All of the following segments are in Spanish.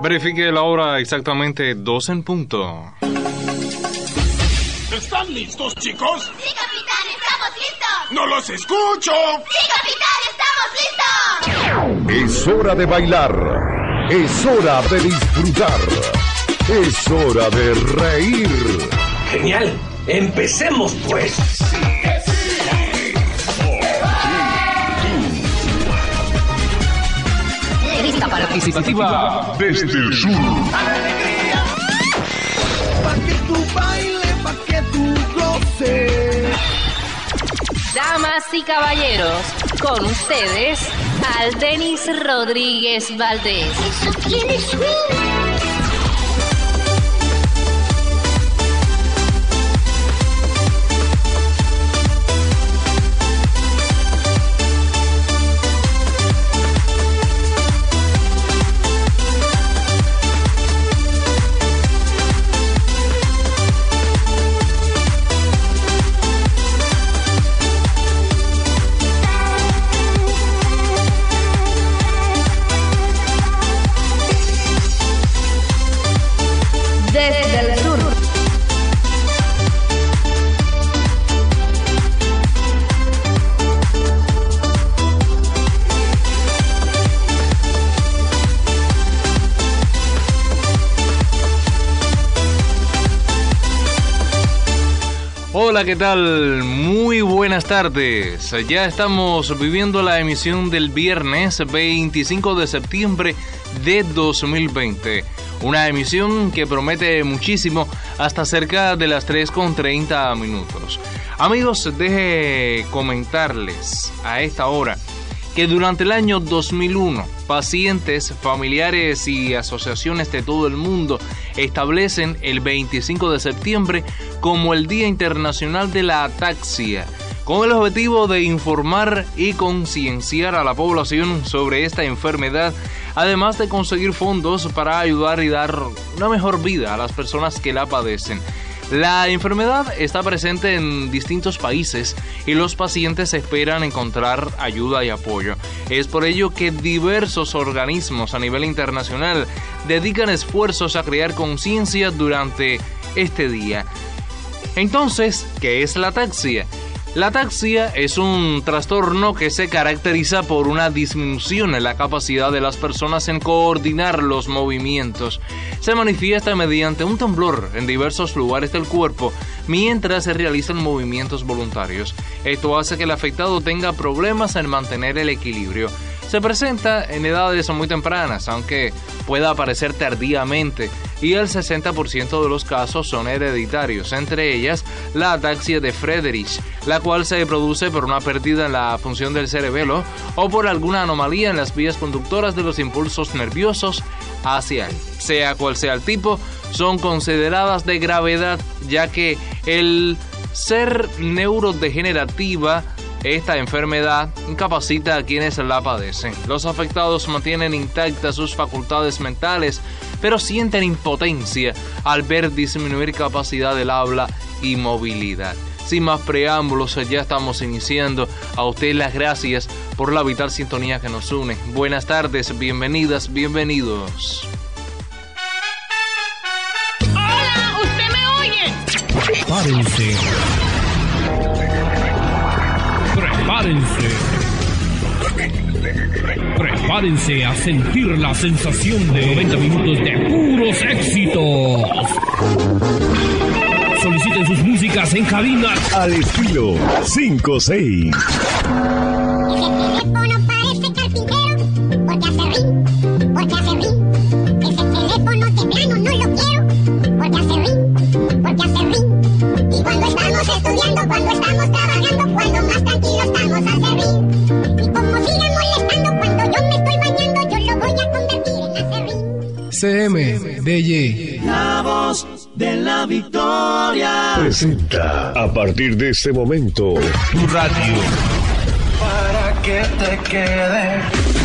Verifique la hora exactamente 2 en punto. ¿Están listos, chicos? ¡Sí, capitán! ¡Estamos listos! ¡No los escucho! ¡Sí, capitán! ¡Estamos listos! Es hora de bailar. Es hora de disfrutar. Es hora de reír. Genial. Empecemos, pues. Lista participativa Desde el sur. Pa' que tú bailes, pa' que tú goces. Damas y caballeros, con ustedes, Aldenis Rodríguez Valdés. ¡Eso tiene swing! Desde el sur. Hola, ¿qué tal? Muy buenas tardes. Ya estamos viviendo la emisión del viernes 25 de septiembre de 2020. Una emisión que promete muchísimo hasta cerca de las 3:30 minutos. Amigos, deje comentarles a esta hora que durante el año 2001, pacientes, familiares y asociaciones de todo el mundo establecen el 25 de septiembre como el Día Internacional de la Ataxia, con el objetivo de informar y concienciar a la población sobre esta enfermedad, además de conseguir fondos para ayudar y dar una mejor vida a las personas que la padecen. La enfermedad está presente en distintos países y los pacientes esperan encontrar ayuda y apoyo. Es por ello que diversos organismos a nivel internacional dedican esfuerzos a crear conciencia durante este día. Entonces, ¿qué es la ataxia? La ataxia es un trastorno que se caracteriza por una disminución en la capacidad de las personas en coordinar los movimientos. Se manifiesta mediante un temblor en diversos lugares del cuerpo mientras se realizan movimientos voluntarios. Esto hace que el afectado tenga problemas en mantener el equilibrio. Se presenta en edades muy tempranas, aunque pueda aparecer tardíamente, y el 60% de los casos son hereditarios, entre ellas la ataxia de Friedreich, la cual se produce por una pérdida en la función del cerebelo o por alguna anomalía en las vías conductoras de los impulsos nerviosos hacia él. Sea cual sea el tipo, son consideradas de gravedad, ya que el ser neurodegenerativa, esta enfermedad incapacita a quienes la padecen. Los afectados mantienen intactas sus facultades mentales, pero sienten impotencia al ver disminuir capacidad del habla y movilidad. Sin más preámbulos, ya estamos iniciando. A usted las gracias por la vital sintonía que nos une. Buenas tardes, bienvenidas, bienvenidos. ¡Hola! ¿Usted me oye? Prepárense. Prepárense a sentir la sensación de 90 minutos de puros éxitos. Soliciten sus músicas en cabina Al estilo 5-6. CMDY. La voz de la victoria. Presenta a partir de este momento Tu radio. Para que te quede.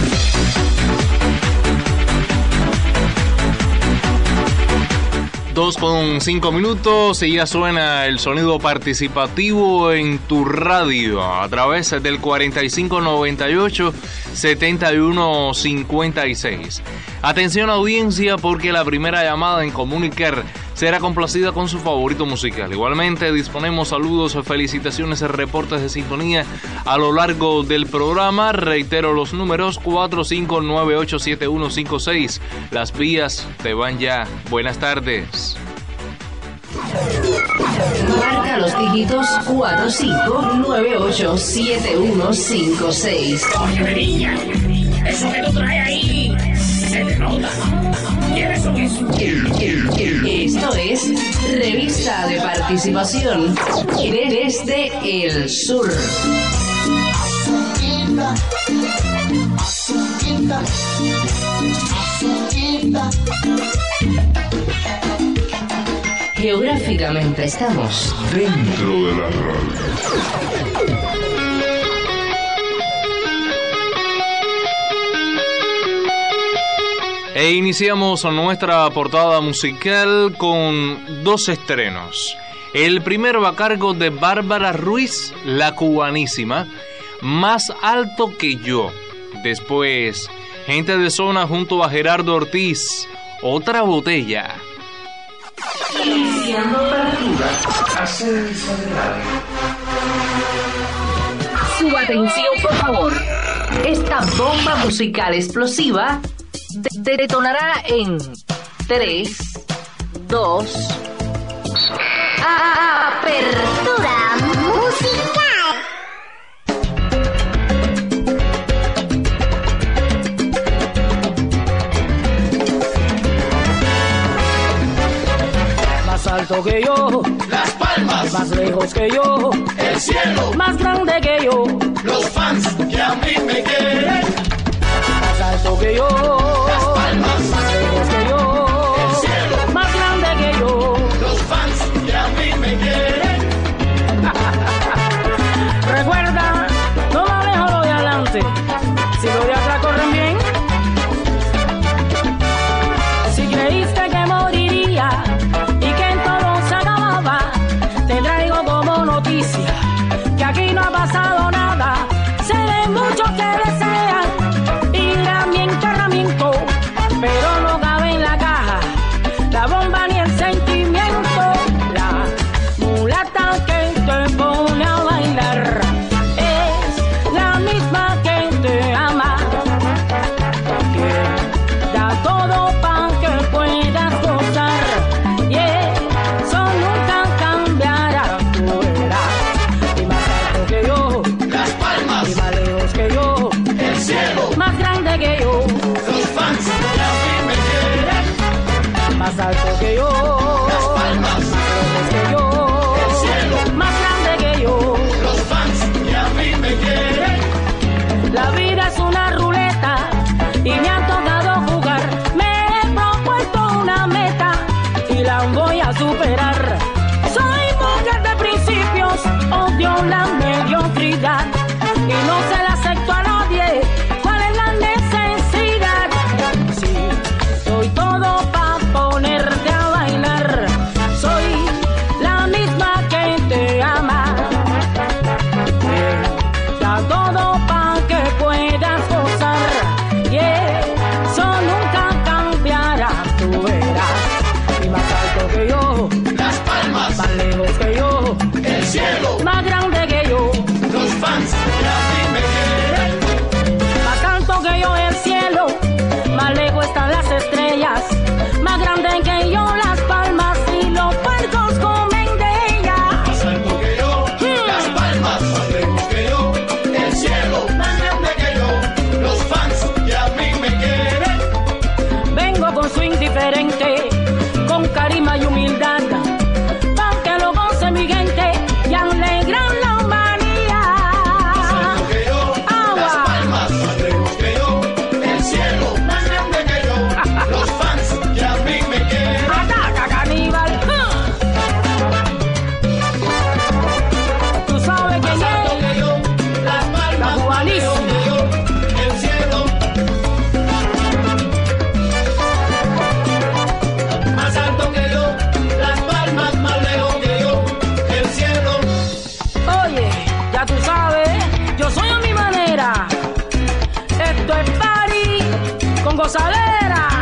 2:05 minutos y ya suena el sonido participativo en tu radio a través del 4598-7156. Atención audiencia, porque la primera llamada en comunicar será complacida con su favorito musical. Igualmente disponemos saludos, felicitaciones, reportes de sintonía a lo largo del programa. Reitero los números: 45987156. Las vías te van ya. Buenas tardes. Marca los dígitos 45987156. Oye, niña, eso que tú traes ahí se te nota. ¿Quiénes son esos? Esto es Revista de Participación desde el Sur. Geográficamente estamos Dentro de la radio. E iniciamos nuestra portada musical con dos estrenos. El primero va a cargo de Bárbara Ruiz, la cubanísima, Más alto que yo. Después, Gente de Zona junto a Gerardo Ortiz, Otra botella. Iniciando partida. Su atención, por favor. Esta bomba musical explosiva detonará en 3, 2... Apertura musical. Más alto que yo, Las Palmas, más lejos que yo, el cielo, más grande que yo, los fans que a mí me quieren. más alto que yo, Las Palmas, más lejos que yo, el cielo, más grande que yo. los fans que a mí me quieren. Recuerda, no va lejos lo de adelante, si lo de atrás corren bien. Si creíste que moriría y que en todo se acababa, te traigo como noticia que aquí no ha pasado nada. Se ven muchos que desean ir a mi enterramiento, pero no cabe en la caja la bomba ni el sentimiento. La mulata que te pone a bailar es la misma que te ama, que da todo pa' que puedas gozar, y eso nunca cambiará. Tú verás, y más alto que yo, Las Palmas, y más lejos que yo, el cielo, más grande que yo, los fans que a mí me quieren. más alto que yo, Las Palmas, más lejos que yo, el cielo, más grande que yo. los fans que a mí me quieren. La vida es una ruleta y me ha tocado jugar. Me he propuesto una meta y la voy a superar. Soy mujer de principios, odio la mediocridad y no se la acepto a nadie. ¿Cuál es la necesidad? Sí, soy todo pa' ponerte a bailar. Soy la misma que te ama. Da todo pa' que puedas gozar, y eso nunca cambiará. Tú verás, y más alto que yo, Las Palmas, más lejos que yo, el cielo, más grande que yo, los fans que a mí me quieren. más alto que yo el cielo, más lejos están las estrellas, más grande que yo las palmas y los puercos comen de ellas. Más alto que yo, Las Palmas, más lejos que yo, el cielo, más grande que yo, los fans que a mí me quieren. Vengo con su indiferente, con carisma y humildad, pa' que lo goce mi gente y alegran la humanidad. Más alto que yo, Las Palmas, más lejos que yo, el cielo, más grande que yo, los fans que a mí me quieren. ¡Ataca, caníbal! Tú sabes quién Más alto es. que yo, Las Palmas, más lejos que yo, el cielo. Más alto que yo, Las Palmas, más lejos que yo, el cielo. Oye, ya tú sabes, yo soy a mi manera. Esto es party con gozadera.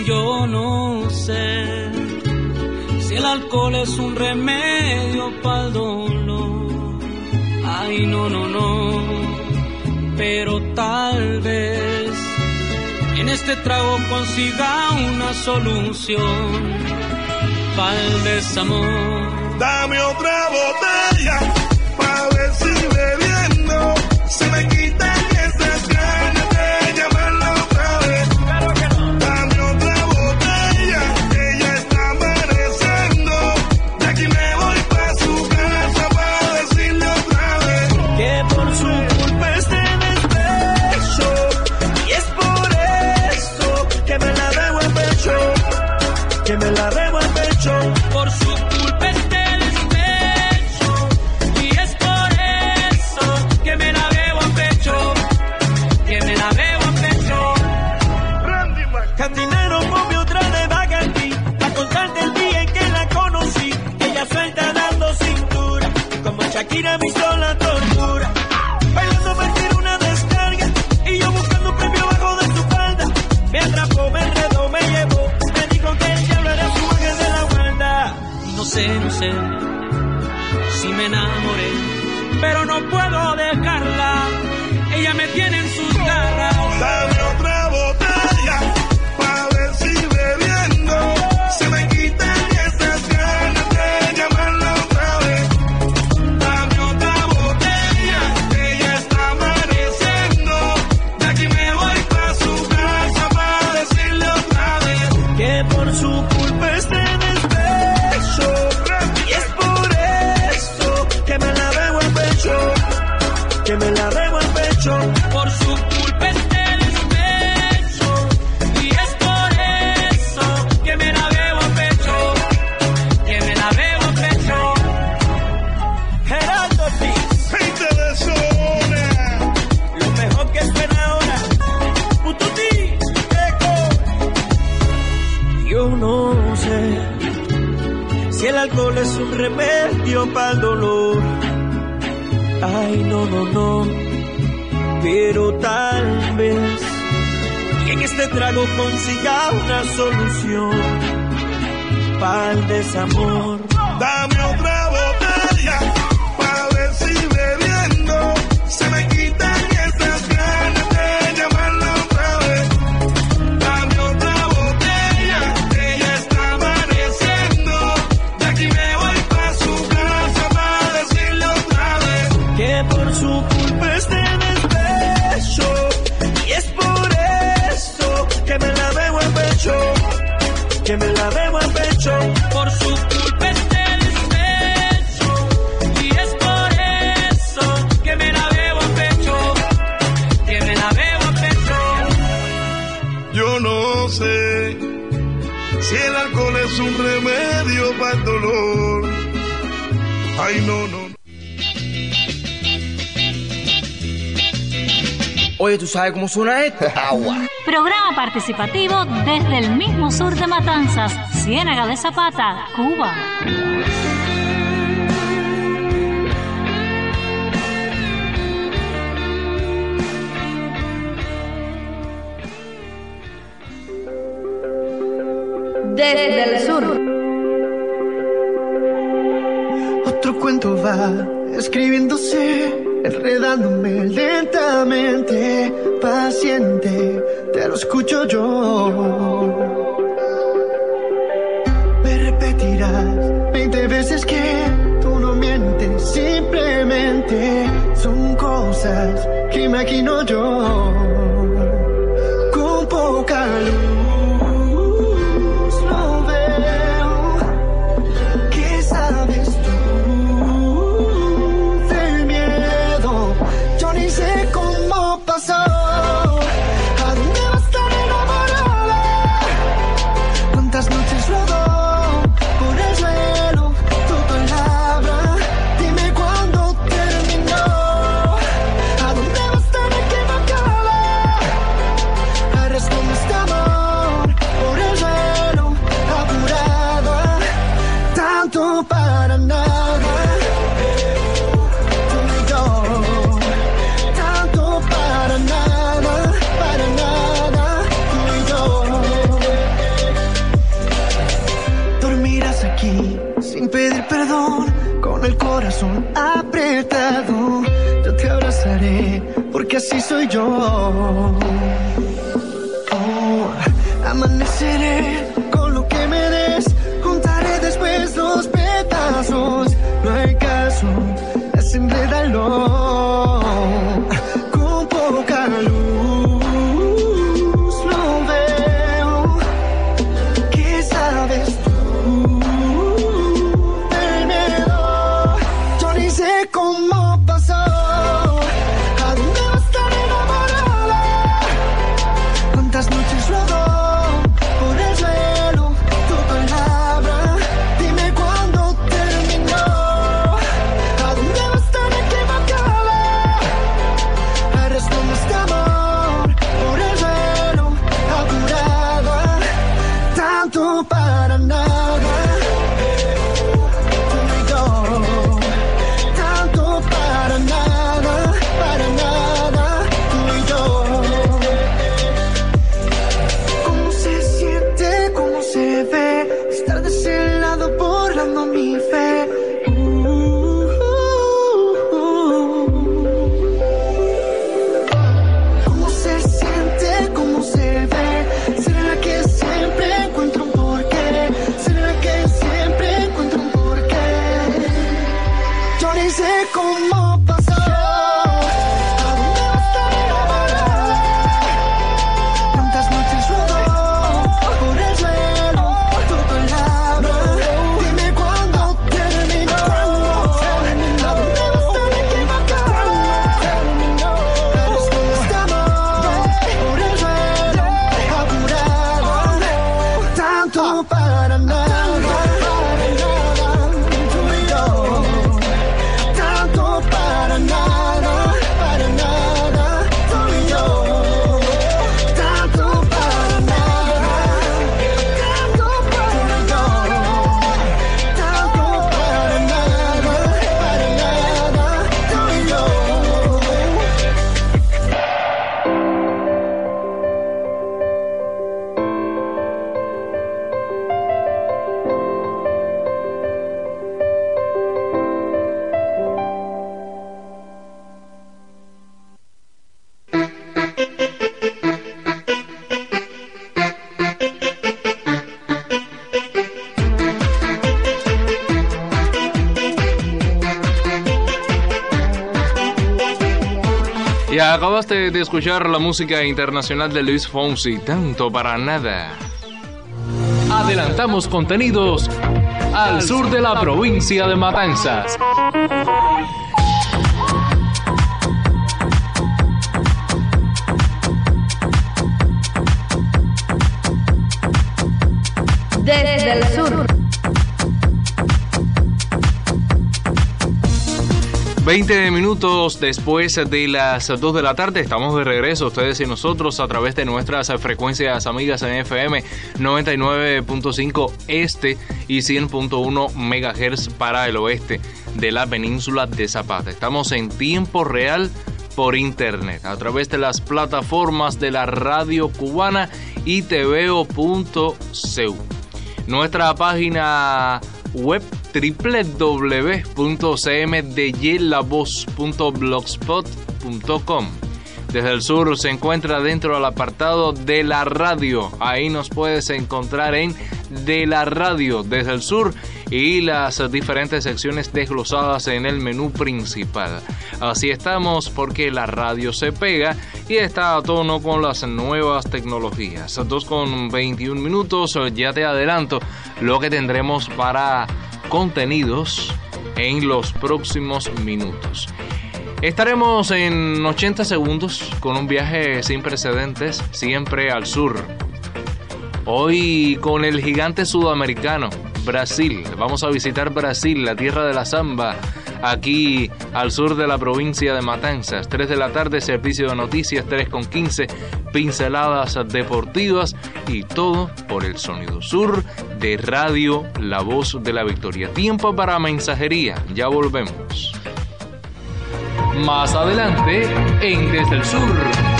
yo no sé si el alcohol es un remedio para el dolor. Ay, no, no, no, pero tal vez en este trago consiga una solución para el desamor. Dame otra botella pa' ver si bebiendo se me quitan esas ganas de llamarla otra vez. Dame otra botella, ella está amaneciendo. De aquí me voy pa' su casa pa' decirle otra vez que por su culpa este despecho, y es por eso que me la debo al pecho, que me la debo al pecho. Por su culpa este despecho, y es por eso que me la debo al pecho, que me la debo al pecho. Cantinero, ponme otra de Bacardi, a contarte el día en que la conocí. Ella suelta dando cintura, como Shakira me hizo la tortura. Bailando partir una descarga, y yo buscando un premio bajo de su falda. Me atrapó, me enredó, me llevó, me dijo que el diablo era su ángel de la guarda. No sé, no sé si me enamoré, pero no puedo dejarla. Ella me tiene en sus garras. Dame otra botella pa' ver si bebiendo se me quitan esas ganas de llamarla otra vez. Dame otra botella, ella está amaneciendo. De aquí me voy pa' su casa pa' decirle otra vez que por su culpa este despecho, y es por eso que me la debo al pecho, que me la debo al pecho. Por su culpa este despecho, y es por eso que me la debo al pecho, que me la debo al pecho. Gerardo Ortiz, gente de zona. lo mejor que suena ahora, Pututi, Eco. Yo no sé si el alcohol es un remedio para el dolor. Ay, no, no, no, pero tal vez y en este trago consiga una solución para el desamor. Dame otra botella pa' ver si bebiendo se me quitan esas ganas de llamarla otra vez. Dame otra botella, ella está amaneciendo. De aquí me voy pa' su casa pa' decirle otra vez que por su culpa este despecho, y es por eso que me la debo al pecho, que me la debo al pecho. Por su culpa este despecho, y es por eso que me la debo al pecho, que me la debo al pecho. Yo no sé si el alcohol es un remedio para el dolor. Ay, no, no. Oye, ¿tú sabes cómo suena esto? Agua. Programa participativo desde el mismo sur de Matanzas, Ciénaga de Zapata, Cuba. Desde el sur. Otro cuento va escribiéndose, enredándome lentamente, paciente, te lo escucho yo. Me repetirás 20 veces que tú no mientes, simplemente son cosas que imagino yo. Con poca luz lo veo, ¿qué sabes tú? Ni sé cómo pasó. ¿A dónde va a estar enamorada? ¿Cuántas noches rodó por el suelo tu palabra? Dime cuándo terminó. ¿A dónde va a estar equivocada? Acabaste de escuchar la música internacional de Luis Fonsi, Tanto para Nada. Adelantamos contenidos al sur de la provincia de Matanzas. Desde el sur. 20 minutos después de las 2 de la tarde, estamos de regreso, ustedes y nosotros, a través de nuestras frecuencias amigas en FM 99.5 este y 100.1 MHz para el oeste de la península de Zapata. Estamos en tiempo real por internet, a través de las plataformas de la radio cubana y tveo.cu. Nuestra página web www.cmdylavoz.blogspot.com. Desde el sur se encuentra dentro del apartado de la radio. Ahí nos puedes encontrar en De la Radio desde el sur y las diferentes secciones desglosadas en el menú principal. Así estamos porque la radio se pega y está a tono con las nuevas tecnologías. 2:21 minutos, ya te adelanto lo que tendremos para contenidos en los próximos minutos. Estaremos en 80 segundos con un viaje sin precedentes, siempre al sur. Hoy con el gigante sudamericano, Brasil. Vamos a visitar Brasil, la tierra de la samba, aquí al sur de la provincia de Matanzas. 3 de la tarde, servicio de noticias, 3:15, pinceladas deportivas y todo por el sonido sur de Radio La Voz de la Victoria. Tiempo para mensajería, ya volvemos. Más adelante en Desde el Sur.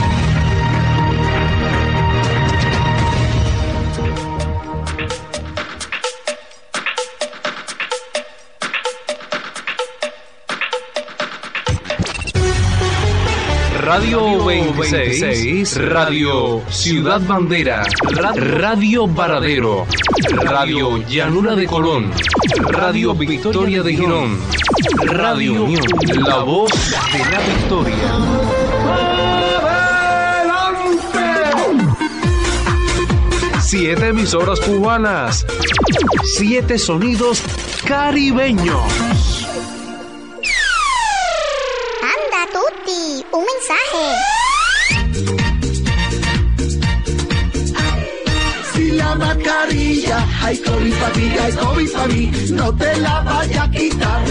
Radio 26, Radio Ciudad Bandera, Radio Varadero, Radio Llanura de Colón, Radio Victoria de Girón, Radio Unión, La Voz de la Victoria. ¡Adelante! 7 emisoras cubanas, 7 sonidos caribeños. Un mensaje. Si la mascarilla, hay COVID para ti, hay COVID para mí, no te la vayas a quitar.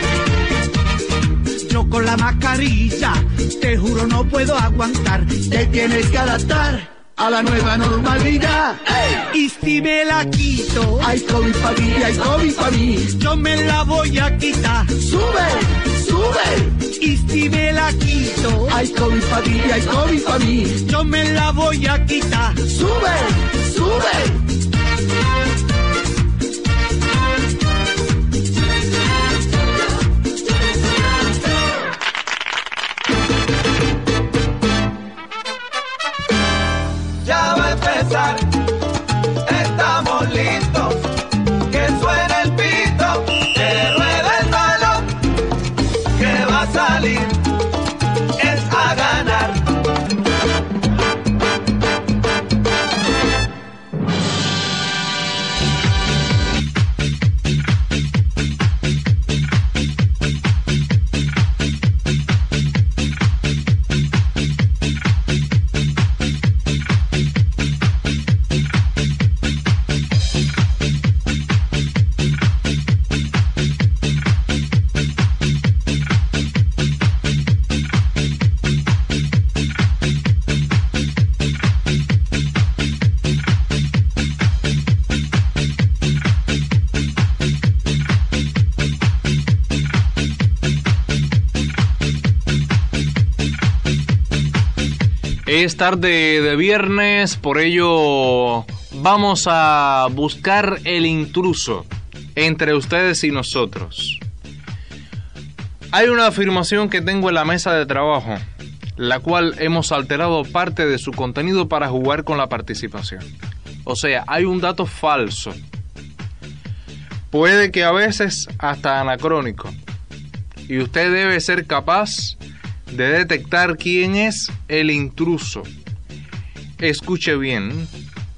Yo con la mascarilla, te juro no puedo aguantar, te tienes que adaptar a la nueva normalidad. ¡Ey! Y si me la quito, hay COVID para ti, hay COVID para mí, yo me la voy a quitar. ¡Sube! ¡Sube! Y si me la quito, hay COVID para ti, hay COVID para mí, yo me la voy a quitar. ¡Sube! ¡Sube! Ya va a empezar, estamos listos, que suene el pito, que ruede el balón, que va a salir, es a ganar. Es tarde de viernes, por ello vamos a buscar el intruso entre ustedes y nosotros. Hay una afirmación que tengo en la mesa de trabajo, la cual hemos alterado parte de su contenido para jugar con la participación. O sea, hay un dato falso. Puede que a veces hasta anacrónico. Y usted debe ser capaz de detectar quién es el intruso. Escuche bien.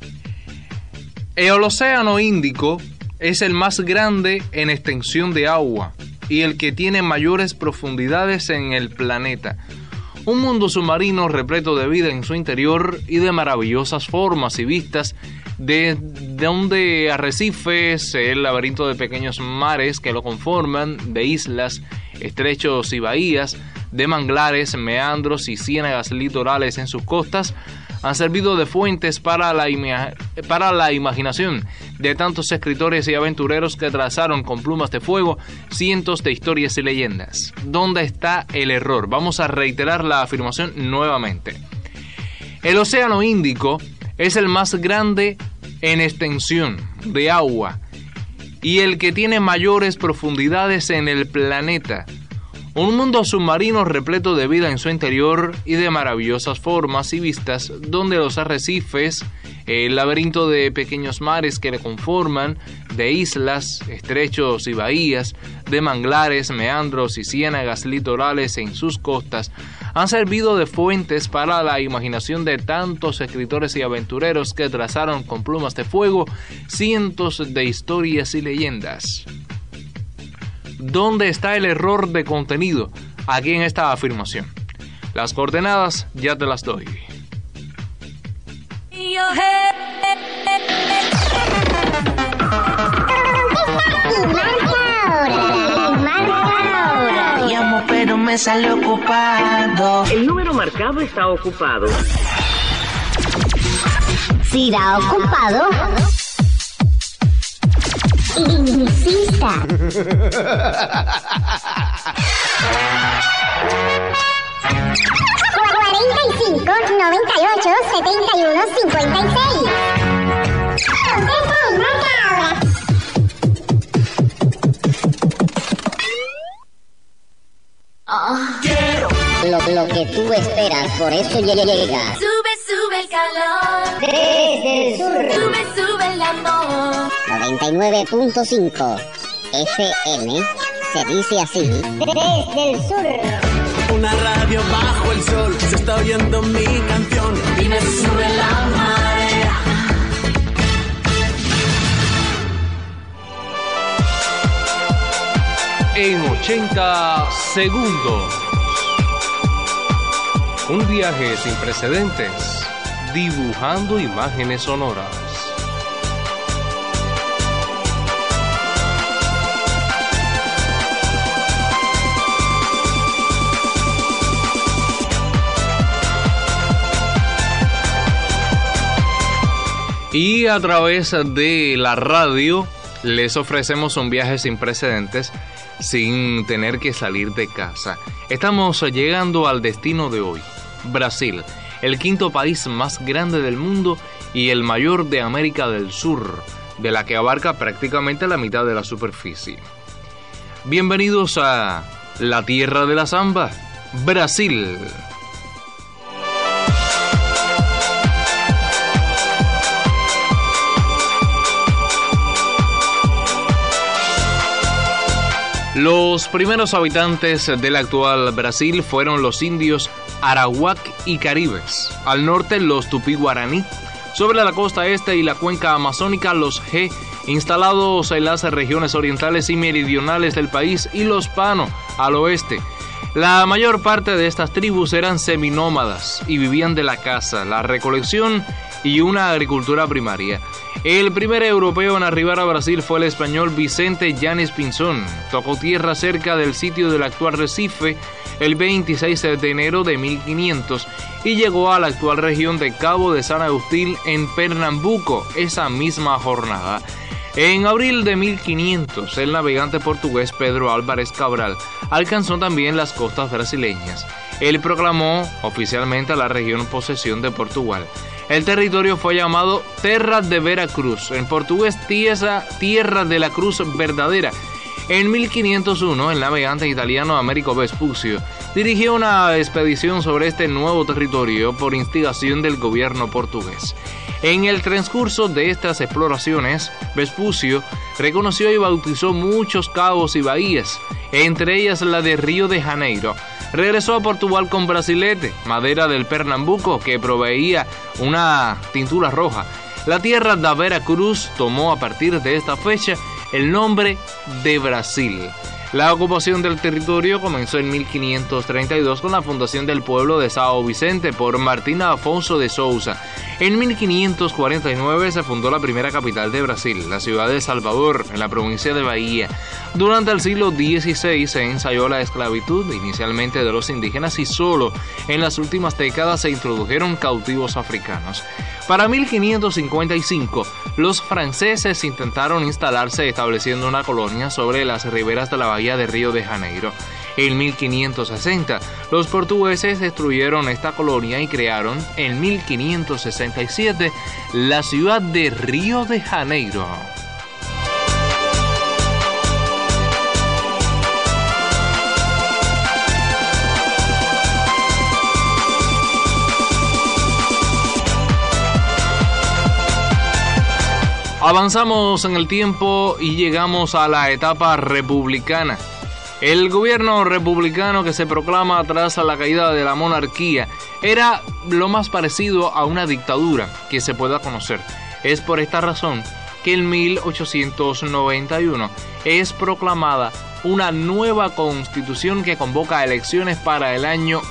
El Océano Índico es el más grande en extensión de agua y el que tiene mayores profundidades en el planeta. Un mundo submarino repleto de vida en su interior y de maravillosas formas y vistas, de donde arrecifes, el laberinto de pequeños mares que lo conforman, de islas, estrechos y bahías, de manglares, meandros y ciénagas litorales en sus costas, han servido de fuentes para la imaginación de tantos escritores y aventureros que trazaron con plumas de fuego cientos de historias y leyendas. ¿Dónde está el error? Vamos a reiterar la afirmación nuevamente. El Océano Índico es el más grande en extensión de agua y el que tiene mayores profundidades en el planeta. Un mundo submarino repleto de vida en su interior y de maravillosas formas y vistas, donde los arrecifes, el laberinto de pequeños mares que le conforman, de islas, estrechos y bahías, de manglares, meandros y ciénagas litorales en sus costas, han servido de fuentes para la imaginación de tantos escritores y aventureros que trazaron con plumas de fuego cientos de historias y leyendas. ¿Dónde está el error de contenido aquí en esta afirmación? Las coordenadas ya te las doy. Llamo pero me sale ocupado. El número marcado está ocupado. Si da ocupado, insista. 45 98 71 56. Contesta y marca ahora. Quiero Lo que tú esperas, por eso llega. Sube el calor. Desde el sur. Sube el amor. 99.5 FM se dice así. Desde el sur. una radio bajo el sol, se está oyendo mi canción y me sube la marea. En 80 segundos. Un viaje sin precedentes, dibujando imágenes sonoras. Y a través de la radio les ofrecemos un viaje sin precedentes, sin tener que salir de casa. Estamos llegando al destino de hoy, Brasil, el quinto país más grande del mundo y el mayor de América del Sur, de la que abarca prácticamente la mitad de la superficie. Bienvenidos a la tierra de la samba, Brasil. Los primeros habitantes del actual Brasil fueron los indios arawak y caribes. Al norte los tupí-guaraní. Sobre la costa este y la cuenca amazónica los G, instalados en las regiones orientales y meridionales del país, y los Pano al oeste. La mayor parte de estas tribus eran seminómadas y vivían de la caza, la recolección y una agricultura primaria. El primer europeo en arribar a Brasil fue el español Vicente Yanes Pinzón. Tocó tierra cerca del sitio del actual Recife el 26 de enero de 1500 y llegó a la actual región de Cabo de San Agustín en Pernambuco esa misma jornada. En abril de 1500, el navegante portugués Pedro Álvares Cabral alcanzó también las costas brasileñas. Él proclamó oficialmente a la región posesión de Portugal. El territorio fue llamado Terra de Veracruz, en portugués Tierra de la Cruz Verdadera. En 1501, el navegante italiano Americo Vespucio dirigió una expedición sobre este nuevo territorio por instigación del gobierno portugués. En el transcurso de estas exploraciones, Vespucio reconoció y bautizó muchos cabos y bahías, entre ellas la de Río de Janeiro. regresó a Portugal con brazilete, madera del Pernambuco que proveía una tintura roja. La tierra de Veracruz tomó a partir de esta fecha el nombre de Brasil. La ocupación del territorio comenzó en 1532 con la fundación del pueblo de São Vicente por Martín Afonso de Souza. En 1549 se fundó la primera capital de Brasil, la ciudad de Salvador, en la provincia de Bahía. Durante el siglo XVI se ensayó la esclavitud, inicialmente de los indígenas, y solo en las últimas décadas se introdujeron cautivos africanos. Para 1555, los franceses intentaron instalarse estableciendo una colonia sobre las riberas de la bahía de Río de Janeiro. En 1560, los portugueses destruyeron esta colonia y crearon, en 1567, la ciudad de Río de Janeiro. Avanzamos en el tiempo y llegamos a la etapa republicana. El gobierno republicano que se proclama tras la caída de la monarquía era lo más parecido a una dictadura que se pueda conocer. Es por esta razón que en 1891 es proclamada una nueva constitución que convoca elecciones para el año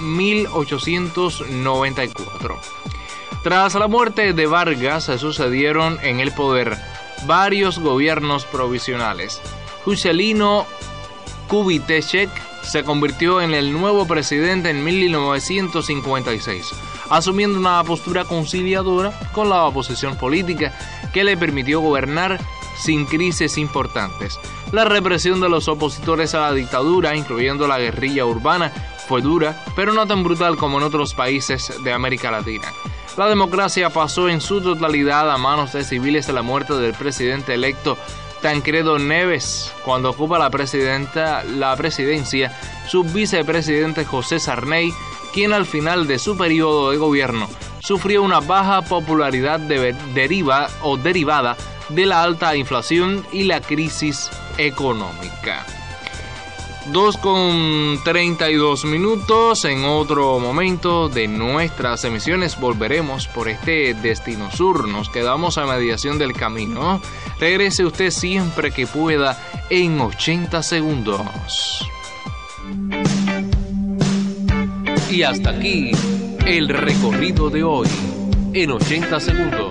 1894. Tras la muerte de Vargas se sucedieron en el poder varios gobiernos provisionales. Juscelino Kubitschek se convirtió en el nuevo presidente en 1956, asumiendo una postura conciliadora con la oposición política que le permitió gobernar sin crisis importantes. La represión de los opositores a la dictadura, incluyendo la guerrilla urbana, fue dura, pero no tan brutal como en otros países de América Latina. La democracia pasó en su totalidad a manos de civiles a la muerte del presidente electo Tancredo Neves. Cuando ocupa la presidencia su vicepresidente José Sarney, quien al final de su periodo de gobierno sufrió una baja popularidad derivada de la alta inflación y la crisis económica. 2:32 minutos. En otro momento de nuestras emisiones volveremos por este destino sur. Nos quedamos a mediación del camino. Regrese usted siempre que pueda en 80 segundos. Y hasta aquí el recorrido de hoy en 80 segundos.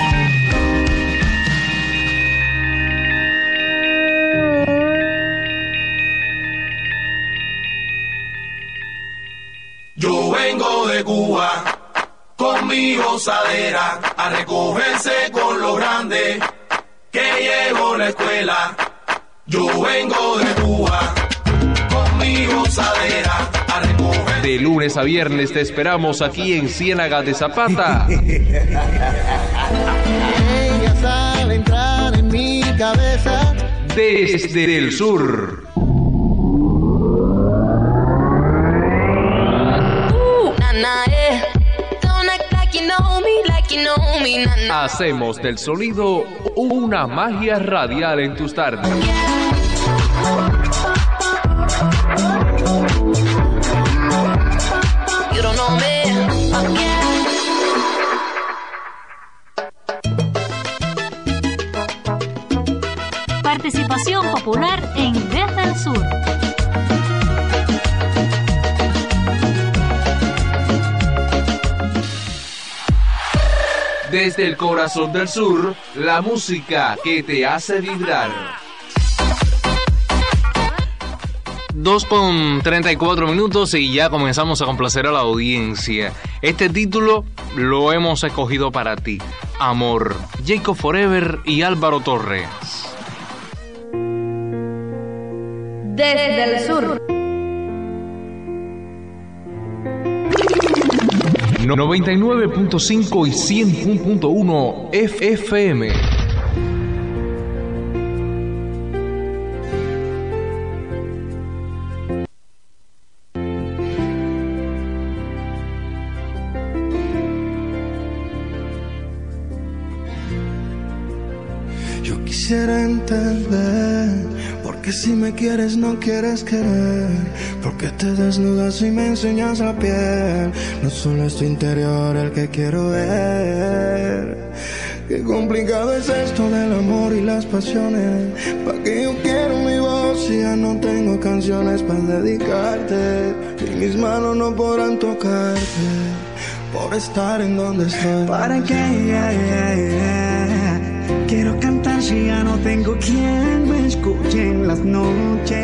Yo vengo de Cuba con mi gozadera a recogerse con lo grande que llegó la escuela. Yo vengo de Cuba con mi gozadera a recoger. De lunes a viernes te esperamos aquí en Ciénaga de Zapata. Ella sabe entrar en mi cabeza desde el sur. Hacemos del sonido una magia radial en tus tardes. Participación popular en Desde el Sur. Desde el corazón del sur, la música que te hace vibrar. 2:34 minutos y ya comenzamos a complacer a la audiencia. Este título lo hemos escogido para ti. Amor, Jacob Forever y Álvaro Torres. Desde el sur. 99.5 y 100.1 FM. Yo Quisiera entender, porque si me quieres no quieres querer, porque te desnudas y me enseñas la piel. No solo es tu interior el que quiero ver. Qué complicado es esto del amor y las pasiones. ¿Pa' qué yo quiero mi voz si ya no tengo canciones para dedicarte? Y mis manos no podrán tocarte por estar en donde estoy. ¿Para qué? Quiero cantar si ya no tengo quien me escuche en las noches.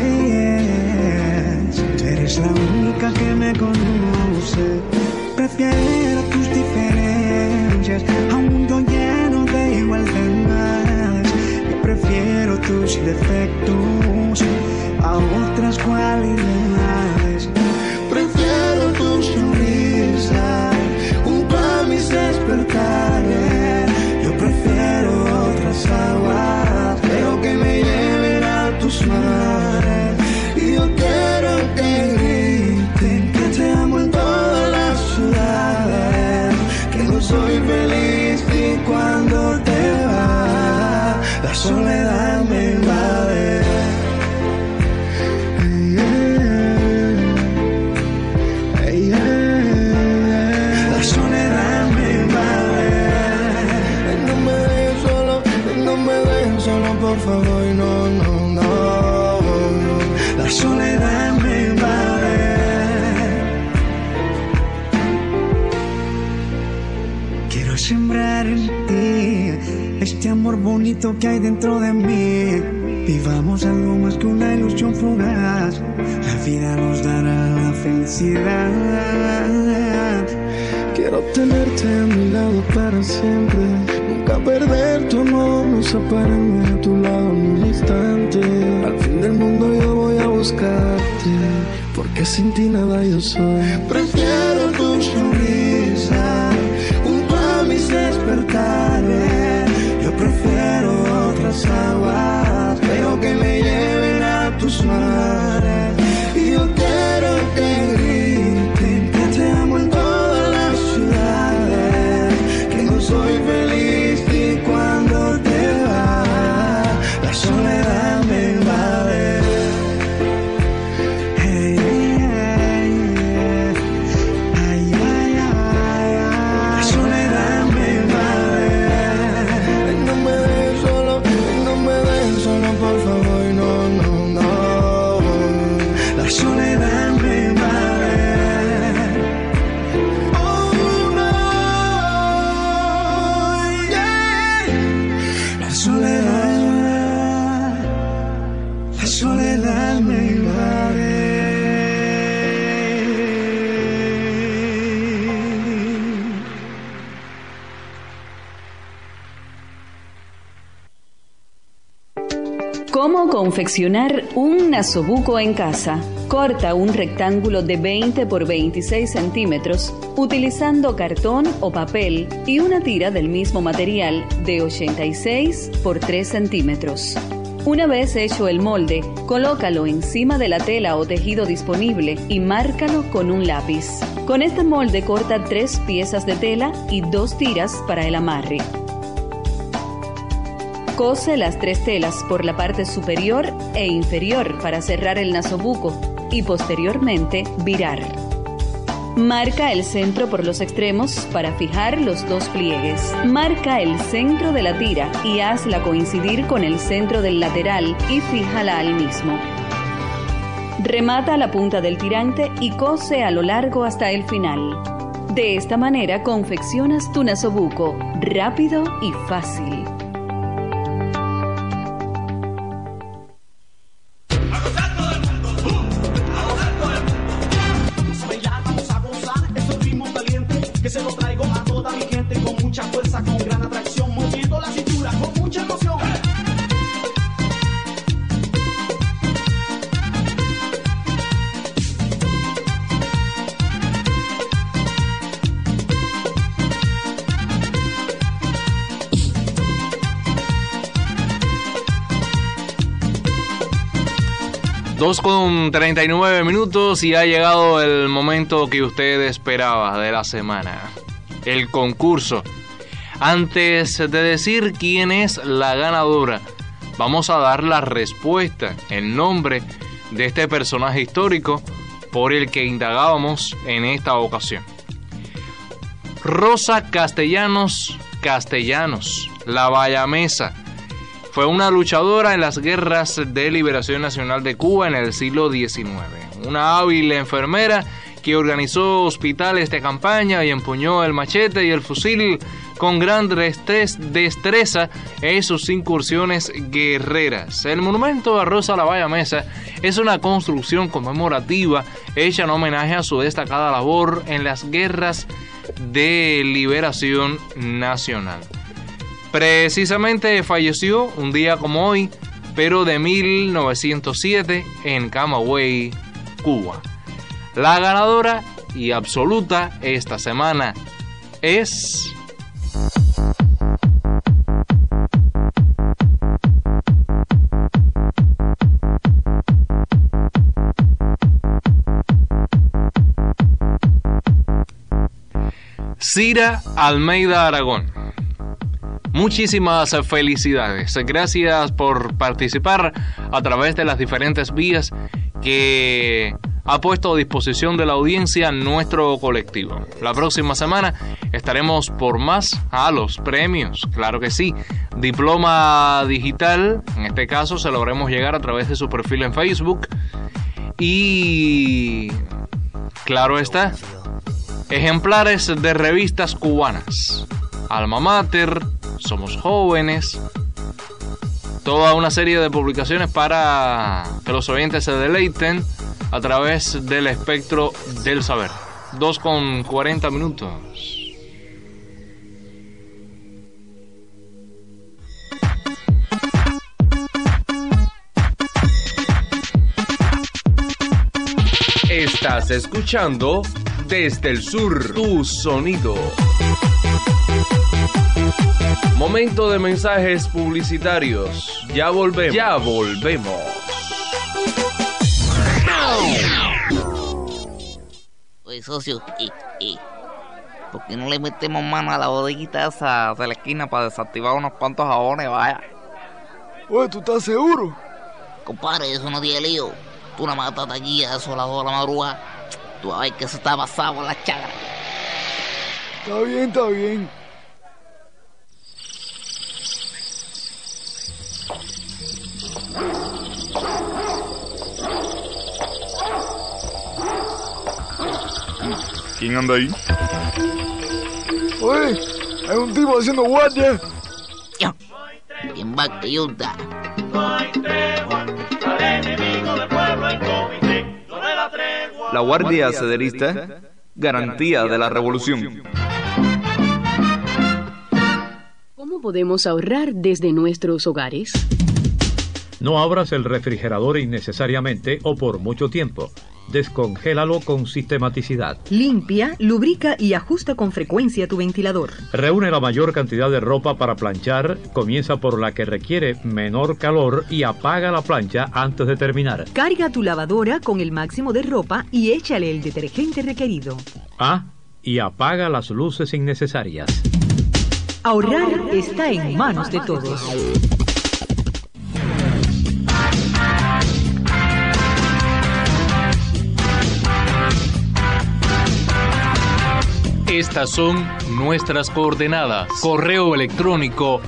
Tú eres la única que me conoce. Prefiero tus diferencias a un mundo lleno de igualdades. Y prefiero tus defectos a otras cualidades. Prefiero tu sonrisa junto a mis despertares. Yo prefiero otras aguas, pero que me lleven a tus mares. Y yo quiero que griten que te amo en todas las ciudades, que no soy feliz y cuando te vas la soledad me invade. La soledad me invade. No me dejes solo, por favor, no, no, no. La soledad me invade. Quiero sembrar en ti este amor bonito que hay dentro de mí. Vivamos algo más que una ilusión fugaz. La vida nos dará la felicidad. Quiero tenerte a mi lado para siempre. Nunca perder tu amor, no separarme a tu lado ni un instante. Al fin del mundo yo voy a buscarte, porque sin ti nada yo soy. Prefiero tu sonrisa junto a mis despertares. Yo prefiero otras aguas, pero que me lleven a tus mares. Y yo quiero que griten que te amo en todas las ciudades, que no soy feliz y cuando te vas la soledad me invade. Hey, hey, ay, ay, ay, la soledad me invade. No me dejes solo, no me dejes solo, por favor, no, no, no. La soledad me invade. Oh, no, yeah. La soledad me invade. ¿Cómo confeccionar un nasobuco en casa? Corta un rectángulo de 20 por 26 centímetros utilizando cartón o papel y una tira del mismo material de 86 por 3 centímetros. Una vez hecho el molde, colócalo encima de la tela o tejido disponible y márcalo con un lápiz. Con este molde corta 3 piezas de tela y 2 tiras para el amarre. Cose las 3 telas por la parte superior e inferior para cerrar el nasobuco y posteriormente virar. Marca el centro por los extremos para fijar los 2 pliegues. Marca el centro de la tira y hazla coincidir con el centro del lateral y fíjala al mismo. Remata la punta del tirante y cose a lo largo hasta el final. De esta manera confeccionas tu nasobuco rápido y fácil. Con 39 minutos y ha llegado el momento que usted esperaba de la semana, el concurso. Antes de decir quién es la ganadora vamos a dar la respuesta, el nombre de este personaje histórico por el que indagábamos en esta ocasión. Rosa Castellanos, la bayamesa, fue una luchadora en las guerras de liberación nacional de Cuba en el siglo XIX. Una hábil enfermera que organizó hospitales de campaña y empuñó el machete y el fusil con gran destreza en sus incursiones guerreras. El monumento a Rosa la Bayamesa es una construcción conmemorativa hecha en homenaje a su destacada labor en las guerras de liberación nacional. Precisamente falleció un día como hoy, pero de 1907 en Camagüey, Cuba. La ganadora y absoluta esta semana es... Cira Almeida Aragón. Muchísimas felicidades. Gracias por participar a través de las diferentes vías que ha puesto a disposición de la audiencia nuestro colectivo. La próxima semana estaremos por más a los premios, claro que sí. Diploma digital, en este caso se lo haremos llegar a través de su perfil en Facebook. Y claro está, ejemplares de revistas cubanas, Alma Mater, Somos Jóvenes, toda una serie de publicaciones para que los oyentes se deleiten a través del espectro del saber. 2:40. Estás escuchando Desde el Sur, tu sonido. Momento de mensajes publicitarios. Ya volvemos. Oye, socio, ¿por qué no le metemos mano a la bodeguita esa de la esquina para desactivar unos cuantos jabones, vaya? Oye, ¿tú estás seguro? Compadre, eso no tiene lío. Tú nada más estás allí a eso a las 2 de la madrugada. Tú vas a ver que eso está basado en la chagra. Está bien. ¿Quién anda ahí? Oye, hay un tipo haciendo guardia. ¿Quién va que ayuda? La Guardia Cederista, garantía de la revolución. ¿Cómo podemos ahorrar desde nuestros hogares? No abras el refrigerador innecesariamente o por mucho tiempo. Descongélalo con sistematicidad. Limpia, lubrica y ajusta con frecuencia tu ventilador. Reúne la mayor cantidad de ropa para planchar, comienza por la que requiere menor calor y apaga la plancha antes de terminar. Carga tu lavadora con el máximo de ropa y échale el detergente requerido. Y apaga las luces innecesarias. Ahorrar está en manos de todos. Estas son nuestras coordenadas. Correo electrónico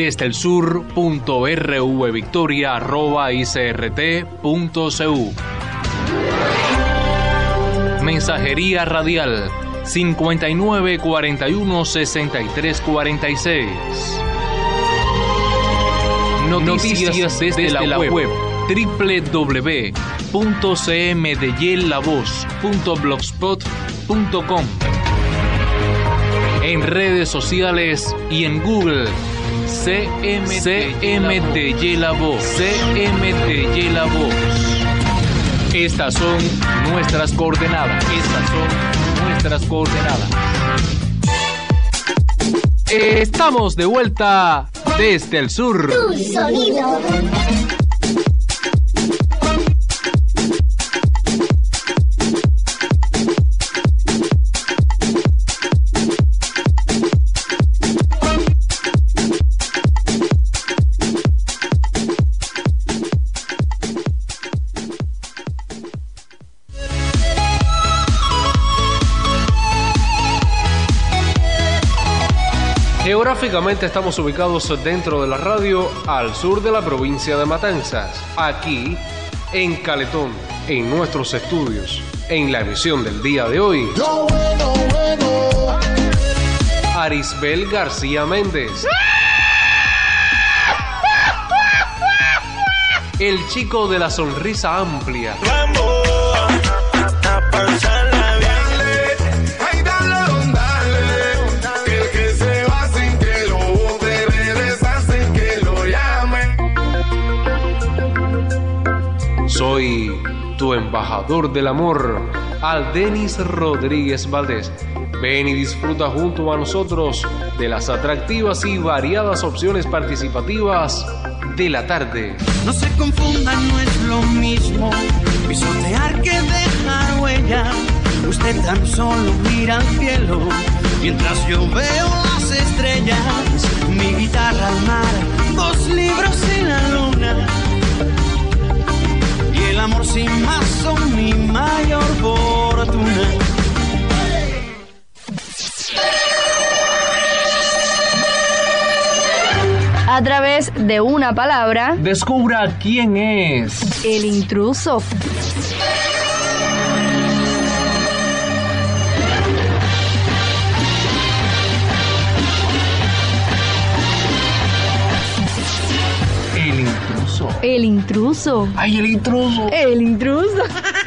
desdelsur.rvvictoria@icrt.cu. Mensajería radial 5941-6346. Noticias desde la web www.cmdeyelavoz.blogspot.com. En redes sociales y en Google, CMDY La Voz. Estas son nuestras coordenadas. Estamos de vuelta desde el sur. Tu sonido. Geográficamente estamos ubicados dentro de la radio al sur de la provincia de Matanzas, aquí en Caletón, en nuestros estudios, en la emisión del día de hoy. Arisbel García Méndez. El chico de la sonrisa amplia. Soy tu embajador del amor, Aldenis Rodríguez Valdés. Ven y disfruta junto a nosotros de las atractivas y variadas opciones participativas de la tarde. No se confundan, no es lo mismo pisotear que dejar huella. Usted tan solo mira al cielo mientras yo veo las estrellas. Mi guitarra al mar, 2 libros y la luna. Y el amor sin más son mi mayor fortuna. A través de una palabra, descubra quién es el intruso. El intruso. El intruso. ¡Ay, el intruso! El intruso.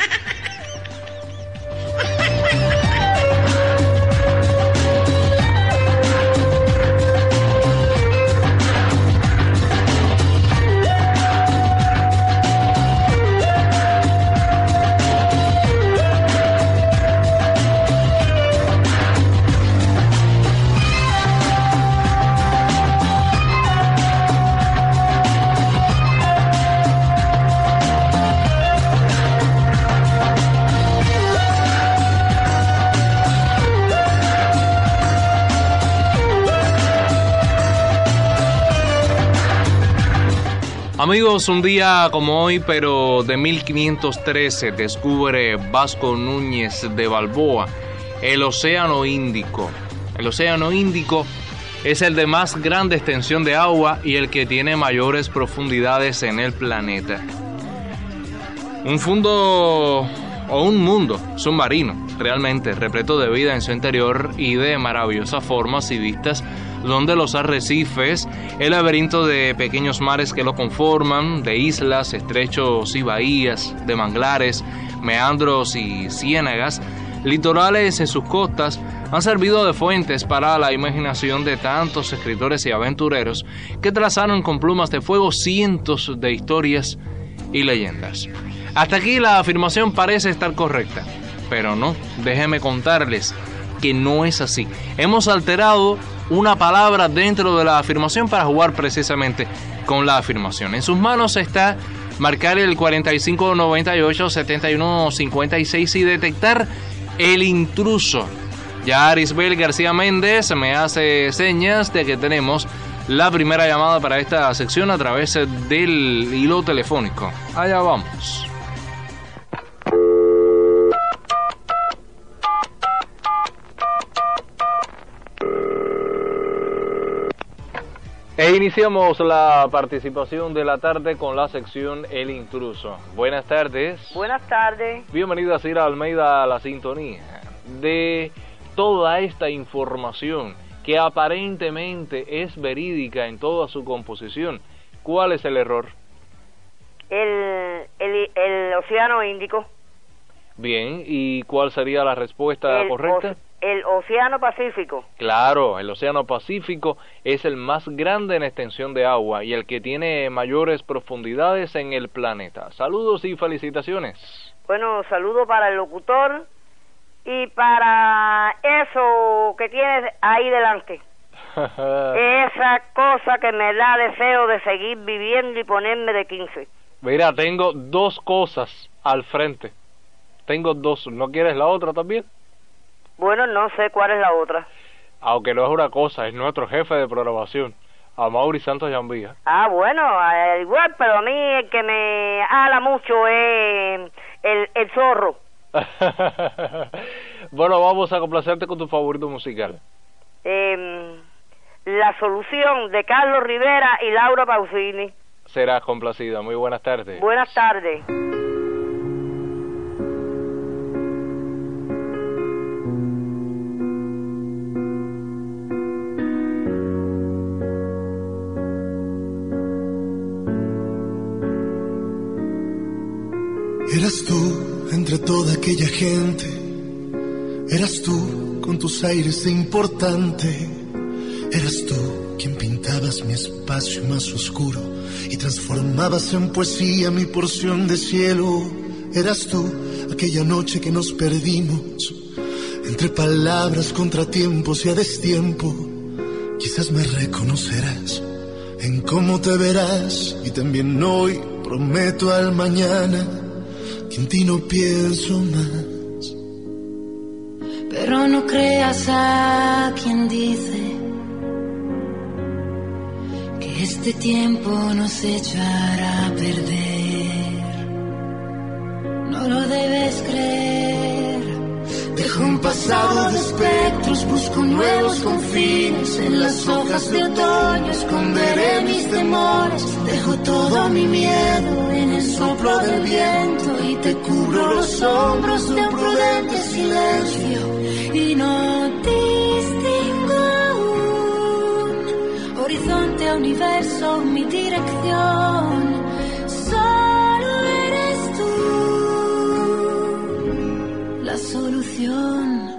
Amigos, un día como hoy, pero de 1513, descubre Vasco Núñez de Balboa el Océano Índico. El Océano Índico es el de más grande extensión de agua y el que tiene mayores profundidades en el planeta. Un mundo submarino, realmente repleto de vida en su interior y de maravillosas formas y vistas, donde los arrecifes, el laberinto de pequeños mares que lo conforman, de islas, estrechos y bahías, de manglares, meandros y ciénagas, litorales en sus costas, han servido de fuentes para la imaginación de tantos escritores y aventureros que trazaron con plumas de fuego cientos de historias y leyendas. Hasta aquí la afirmación parece estar correcta, pero no, déjenme contarles que no es así. Hemos alterado una palabra dentro de la afirmación para jugar precisamente con la afirmación. En sus manos está marcar el 4598-7156 y detectar el intruso. Ya Arisbel García Méndez me hace señas de que tenemos la primera llamada para esta sección a través del hilo telefónico. Allá vamos. E iniciamos la participación de la tarde con la sección El Intruso. Buenas tardes. Buenas tardes. Bienvenida Cira Almeida a la sintonía de toda esta información que aparentemente es verídica en toda su composición. ¿Cuál es el error? El Océano Índico. Bien, ¿y cuál sería la respuesta correcta? El Océano Pacífico. Claro, el Océano Pacífico es el más grande en extensión de agua y el que tiene mayores profundidades en el planeta. Saludos y felicitaciones. Bueno, saludo para el locutor y para eso que tienes ahí delante. Esa cosa que me da deseo de seguir viviendo y ponerme de 15. Mira, tengo 2 cosas al frente. Tengo 2. ¿No quieres la otra también? Bueno, no sé cuál es la otra. Aunque no es una cosa, es nuestro jefe de programación, Amaury Santos Llambía. Ah, bueno, igual, pero a mí el que me ala mucho es el zorro. Bueno, vamos a complacerte con tu favorito musical. La Solución de Carlos Rivera y Laura Pausini. Serás complacida. Muy buenas tardes. Buenas tardes. Eras tú entre toda aquella gente, eras tú con tus aires de importante, eras tú quien pintabas mi espacio más oscuro y transformabas en poesía mi porción de cielo. Eras tú aquella noche que nos perdimos entre palabras, contratiempos y a destiempo. Quizás me reconocerás en cómo te verás y también hoy prometo al mañana que en ti no pienso más. Pero no creas a quien dice que este tiempo nos echará a perder. No lo debes creer. Dejo un pasado de espectros, busco nuevos confines. En las hojas de otoño esconderé mis temores. Dejo todo mi miedo en el soplo del viento y te cubro los hombros de un prudente silencio. Y no distingo aún horizonte, universo, mi dirección. Solo eres tú la solución.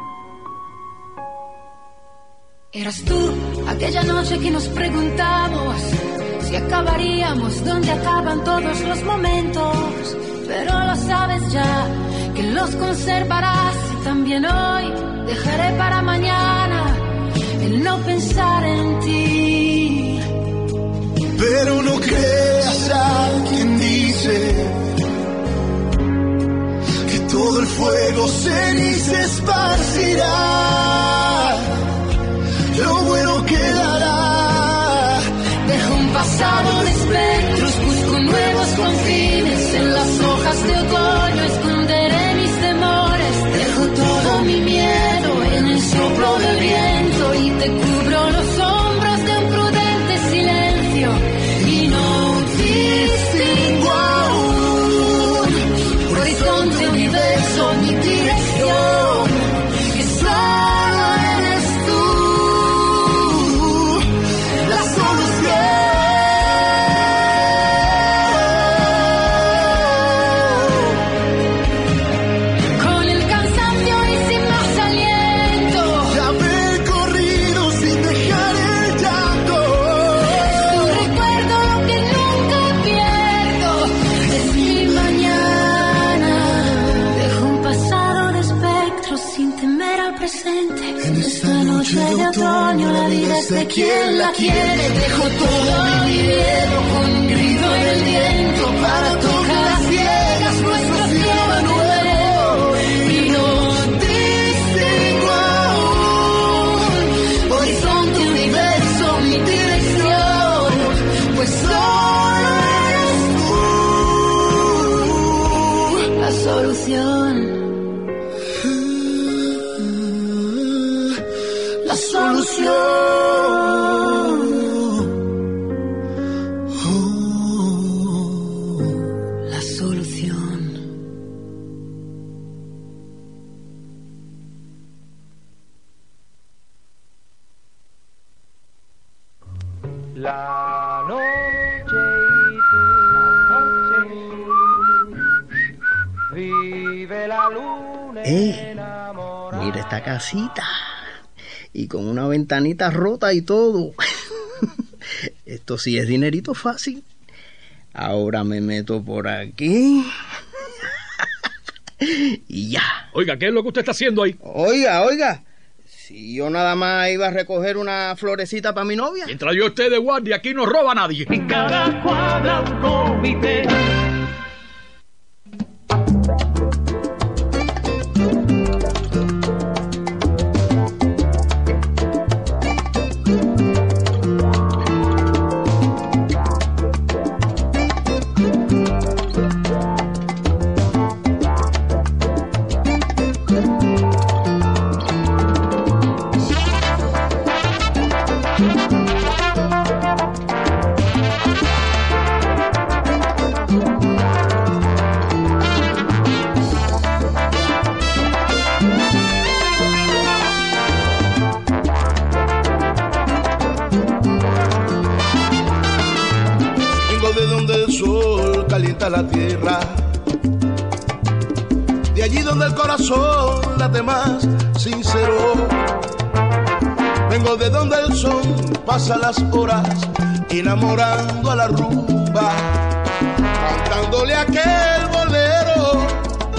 Eras tú aquella noche que nos preguntamos si acabaríamos donde acaban todos los momentos. Pero lo sabes ya, que los conservarás. Y también hoy dejaré para mañana el no pensar en ti. Pero no creas a quien dice que todo el fuego se esparcirá. Lo bueno quedará. Dejo un pasado de espectros, busco nuevos confines. En las hojas de otoño esconderé mis temores. Dejo todo mi miedo en el soplo del viento y te cubro los hombros de un prudente silencio. Y no distingo aún horizonte, universo, mi dirección. Que solo eres tú la solución. De otoño, la vida es de quien la quiere. Dejo todo mi miedo con grito en el viento para tocar las ciegas nuestro cielo nuevo. Y no distingo aún horizonte, universo, mi dirección. Pues solo eres tú la solución. Solución. La solución. La noche y tú, vive la luna. Mira esta casita. Y con una ventanita rota y todo. Esto sí es dinerito fácil. Ahora me meto por aquí. Y ya. Oiga, ¿qué es lo que usted está haciendo ahí? Oiga. Si yo nada más iba a recoger una florecita para mi novia. Mientras yo esté de guardia, aquí no roba nadie. En cada cuadra un comité. La tierra, de allí donde el corazón late más sincero. Vengo de donde el sol pasa las horas enamorando a la rumba, cantándole aquel bolero.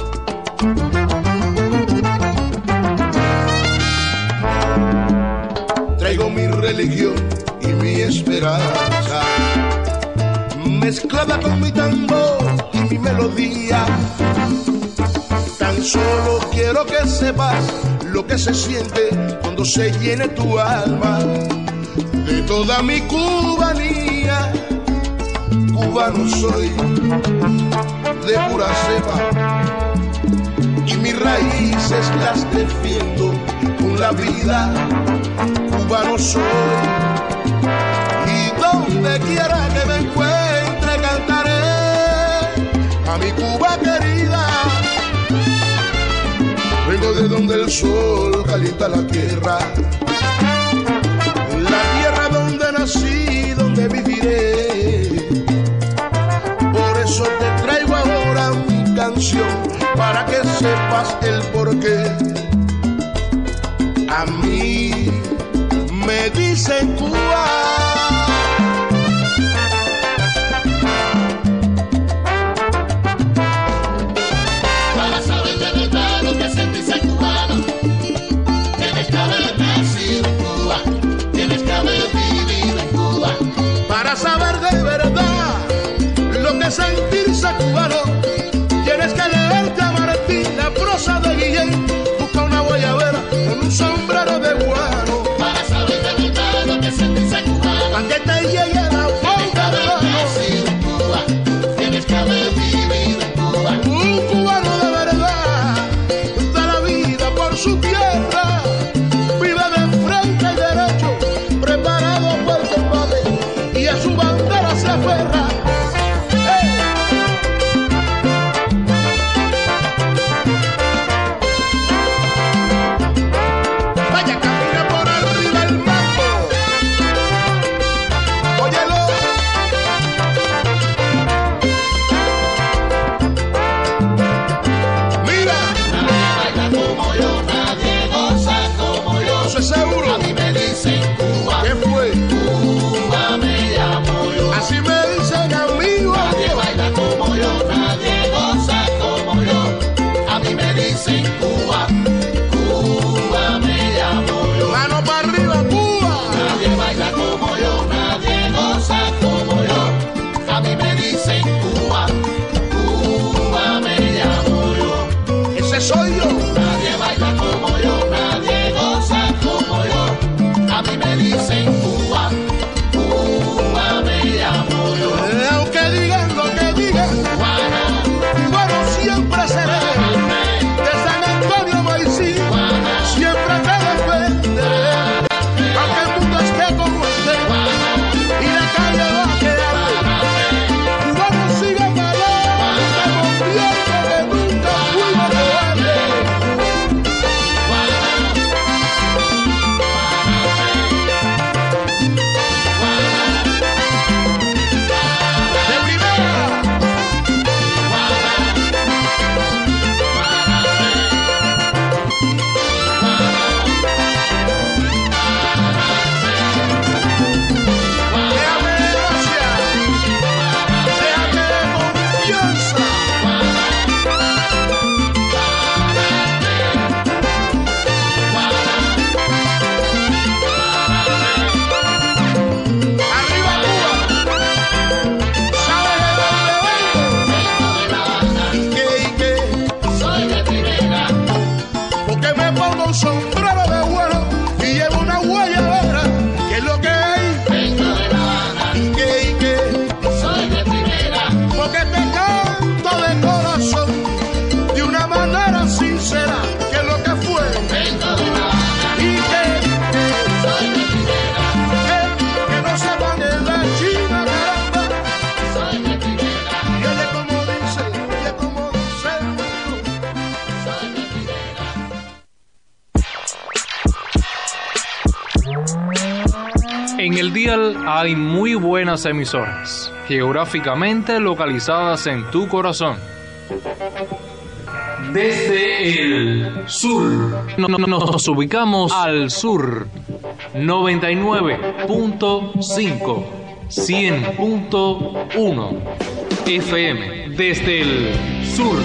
Traigo mi religión y mi esperanza, mezclada con mi tambor y mi melodía. Tan solo quiero que sepas lo que se siente cuando se llene tu alma de toda mi cubanía. Cubano soy de pura cepa y mis raíces las defiendo con la vida. Cubano soy y donde quiera que me encuentre cantaré a mi Cuba querida. Vengo de donde el sol calienta la tierra donde nací, donde viviré. Por eso te traigo ahora mi canción, para que sepas el porqué. A mí me dicen Cuba. Para saber de verdad lo que sentís ser cubano, tienes que haber nacido en Cuba, tienes que haber vivido en Cuba. Para saber de verdad lo que sentirse cubano, tienes que leerte a Martín, la prosa de Guillén, busca una guayabera con un sombrero de guano. Para saber de verdad lo que sentirse cubano, para que te llegue la boca de mano. En Cuba, tienes que haber vivido en Cuba. Un cubano de verdad da la vida por su tierra, vive de frente y derecho, preparado para el combate y a su bandera se aferra. Seguro. A mí me dicen Cuba. ¿Qué fue? Cuba me llamo yo. Así me dicen amigo. Nadie baila como yo, nadie goza como yo. A mí me dicen Cuba. Cuba me llamo yo. Mano para arriba, Cuba. Nadie baila como yo, nadie goza como yo. A mí me dicen Cuba. Cuba me llamo yo. Ese soy yo. Nadie baila como yo, nadie goza como yo. A mí me dicen Cuba, Cuba me llamo yo. Aunque digan lo que digan, cubano siempre seré. De San Antonio Maicí, siempre te defenderé. Aunque el mundo esté como esté, el dial hay muy buenas emisoras, geográficamente localizadas en tu corazón. Desde el sur, nos ubicamos al sur, 99.5, 100.1 FM, desde el sur.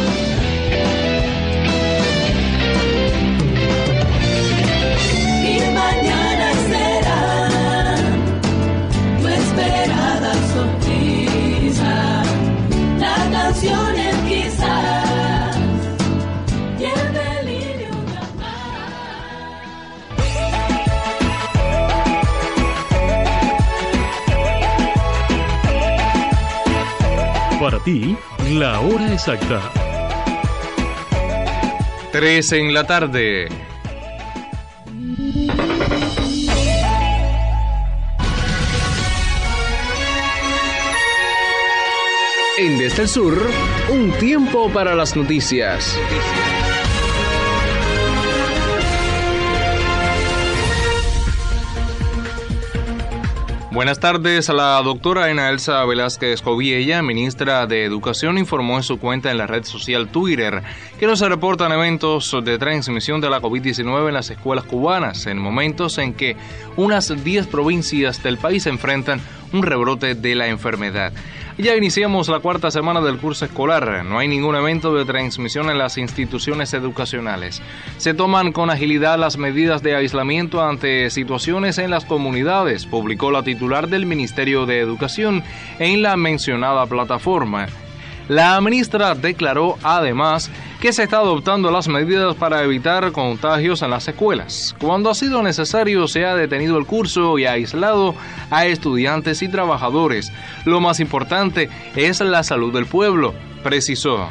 Mi mañana será tu esperada sonrisa, la canción es quizás y el delirio de amar. Para ti, la hora exacta. 3 en la tarde. En Desde el Sur, un tiempo para las noticias. Buenas tardes. La doctora Ana Elsa Velázquez Coviella, ministra de Educación, informó en su cuenta en la red social Twitter que no se reportan eventos de transmisión de la COVID-19 en las escuelas cubanas, en momentos en que unas 10 provincias del país enfrentan un rebrote de la enfermedad. Ya iniciamos la cuarta semana del curso escolar. No hay ningún evento de transmisión en las instituciones educacionales. Se toman con agilidad las medidas de aislamiento ante situaciones en las comunidades, publicó la titular del Ministerio de Educación en la mencionada plataforma. La ministra declaró además que se está adoptando las medidas para evitar contagios en las escuelas. Cuando ha sido necesario, se ha detenido el curso y aislado a estudiantes y trabajadores. Lo más importante es la salud del pueblo, precisó.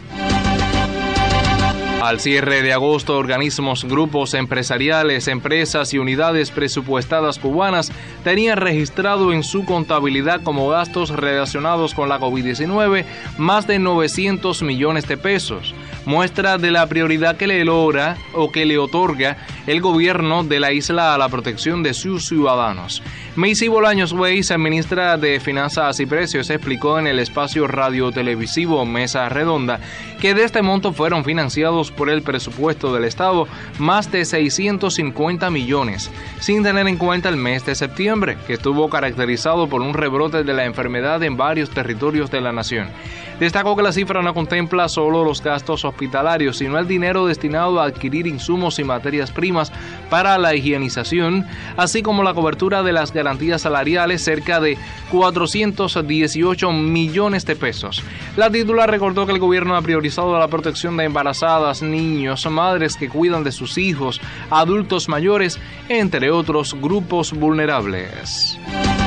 Al cierre de agosto, organismos, grupos empresariales, empresas y unidades presupuestadas cubanas tenían registrado en su contabilidad como gastos relacionados con la COVID-19 más de 900 millones de pesos, muestra de la prioridad que le otorga el gobierno de la isla a la protección de sus ciudadanos. Macy Bolaños Weiss, ministra de Finanzas y Precios, explicó en el espacio radio-televisivo Mesa Redonda que de este monto fueron financiados por el presupuesto del Estado más de 650 millones, sin tener en cuenta el mes de septiembre, que estuvo caracterizado por un rebrote de la enfermedad en varios territorios de la nación. Destacó que la cifra no contempla solo los gastos hospitalarios, sino el dinero destinado a adquirir insumos y materias primas para la higienización, así como la cobertura de las garantías salariales, cerca de 418 millones de pesos. La titular recordó que el gobierno ha priorizado la protección de embarazadas, niños, madres que cuidan de sus hijos, adultos mayores, entre otros grupos vulnerables.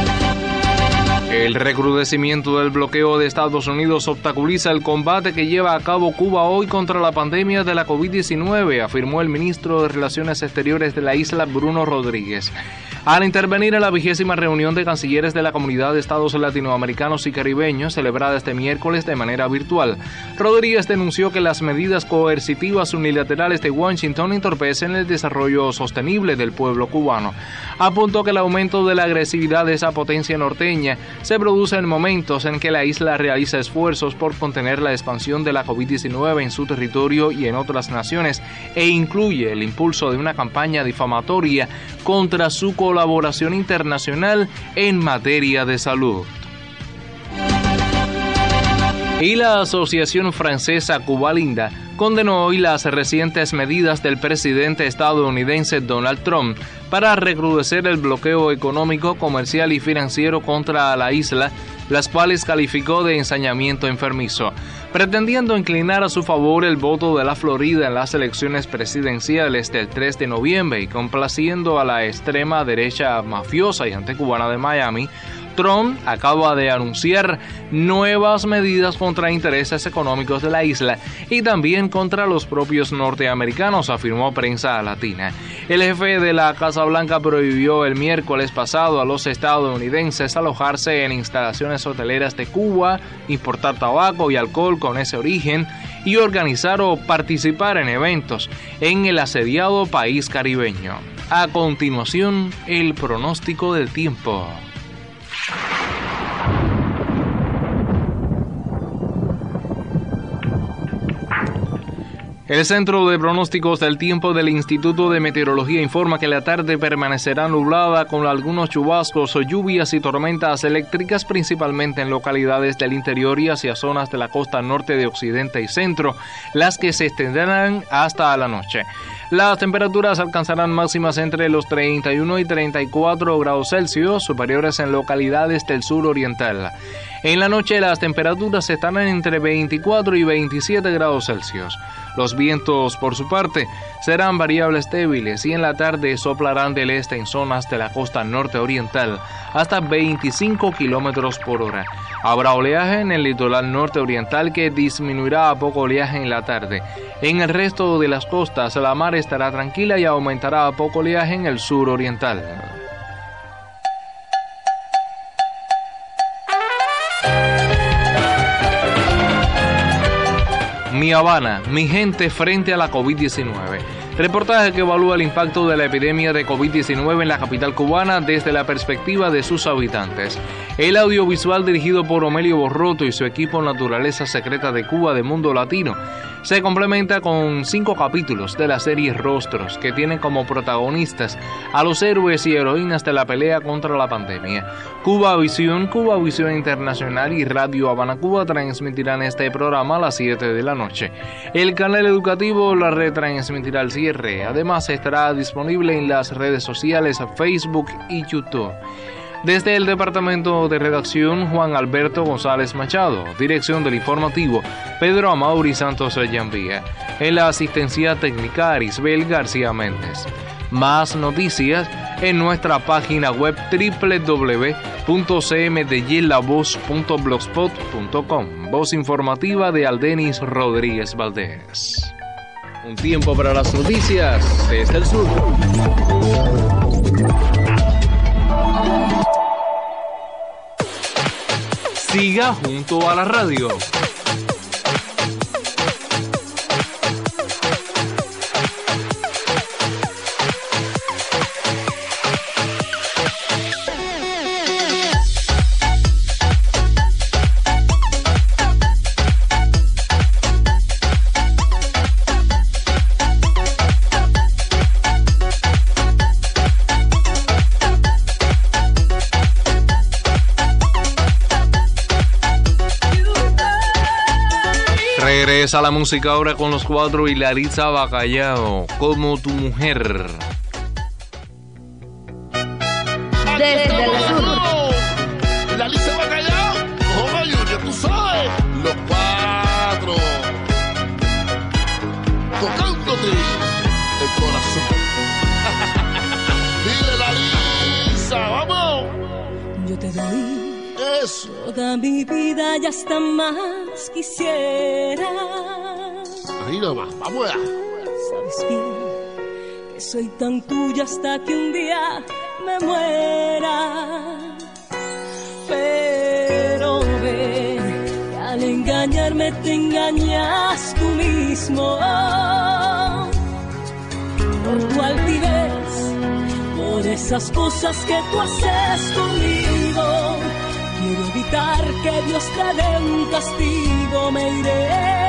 El recrudecimiento del bloqueo de Estados Unidos obstaculiza el combate que lleva a cabo Cuba hoy contra la pandemia de la COVID-19, afirmó el ministro de Relaciones Exteriores de la isla, Bruno Rodríguez. Al intervenir en la 20ª reunión de cancilleres de la Comunidad de Estados Latinoamericanos y Caribeños, celebrada este miércoles de manera virtual, Rodríguez denunció que las medidas coercitivas unilaterales de Washington entorpecen el desarrollo sostenible del pueblo cubano. Apuntó que el aumento de la agresividad de esa potencia norteña se produce en momentos en que la isla realiza esfuerzos por contener la expansión de la COVID-19 en su territorio y en otras naciones, e incluye el impulso de una campaña difamatoria contra su colaboración internacional en materia de salud. Y la Asociación Francesa Cuba Linda condenó hoy las recientes medidas del presidente estadounidense Donald Trump para recrudecer el bloqueo económico, comercial y financiero contra la isla, las cuales calificó de ensañamiento enfermizo, pretendiendo inclinar a su favor el voto de la Florida en las elecciones presidenciales del 3 de noviembre y complaciendo a la extrema derecha mafiosa y anticubana de Miami. Trump acaba de anunciar nuevas medidas contra intereses económicos de la isla y también contra los propios norteamericanos, afirmó Prensa Latina. El jefe de la Casa Blanca prohibió el miércoles pasado a los estadounidenses alojarse en instalaciones hoteleras de Cuba, importar tabaco y alcohol con ese origen y organizar o participar en eventos en el asediado país caribeño. A continuación, el pronóstico del tiempo. El Centro de Pronósticos del Tiempo del Instituto de Meteorología informa que la tarde permanecerá nublada con algunos chubascos o lluvias y tormentas eléctricas, principalmente en localidades del interior y hacia zonas de la costa norte de Occidente y Centro, las que se extenderán hasta la noche. Las temperaturas alcanzarán máximas entre los 31 y 34 grados Celsius, superiores en localidades del sur oriental. En la noche las temperaturas estarán entre 24 y 27 grados Celsius. Los vientos, por su parte, serán variables débiles y en la tarde soplarán del este en zonas de la costa norte oriental hasta 25 kilómetros por hora. Habrá oleaje en el litoral norte oriental que disminuirá a poco oleaje en la tarde. En el resto de las costas la mar estará tranquila y aumentará a poco oleaje en el sur oriental. Mi Habana, mi gente frente a la COVID-19. Reportaje que evalúa el impacto de la epidemia de COVID-19 en la capital cubana desde la perspectiva de sus habitantes. El audiovisual dirigido por Omelio Borroto y su equipo Naturaleza Secreta de Cuba de Mundo Latino se complementa con 5 capítulos de la serie Rostros, que tienen como protagonistas a los héroes y heroínas de la pelea contra la pandemia. Cuba Visión Internacional y Radio Habana Cuba transmitirán este programa a las 7 de la noche. El canal educativo la retransmitirá al cierre. Además estará disponible en las redes sociales Facebook y YouTube. Desde el departamento de redacción, Juan Alberto González Machado. Dirección del informativo, Pedro Amaury Santos Yambía. En la asistencia técnica, Arisbel García Méndez. Más noticias en nuestra página web www.cmdylavoz.blogspot.com. Voz informativa de Aldenis Rodríguez Valdés. Un tiempo para las noticias desde el sur. Siga junto a la radio. Regresa la música ahora con los 4 y Laritza Bacallao, Como tu mujer. Desde el sur. Laritza Bacallao, Ojo Junior, tú sabes, los 4. Tocándote el corazón. Dile Laritza, vamos. Yo te doy eso. Toda mi vida y hasta más quisiera. Ahí nomás, vamos allá. Sabes bien que soy tan tuya hasta que un día me muera. Pero ven, que al engañarme te engañas tú mismo. Por tu altivez, por esas cosas que tú haces conmigo. Quiero evitar que Dios te dé un castigo, me iré,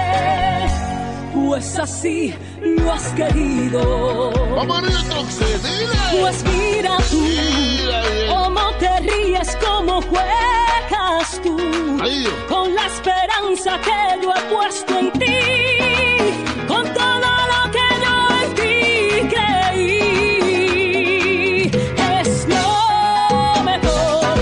pues así lo has querido. Vamos entonces, dile. Pues mira tú, cómo te ríes, cómo juegas tú, con la esperanza que yo he puesto en ti, con todo lo que yo en ti creí. Es lo mejor.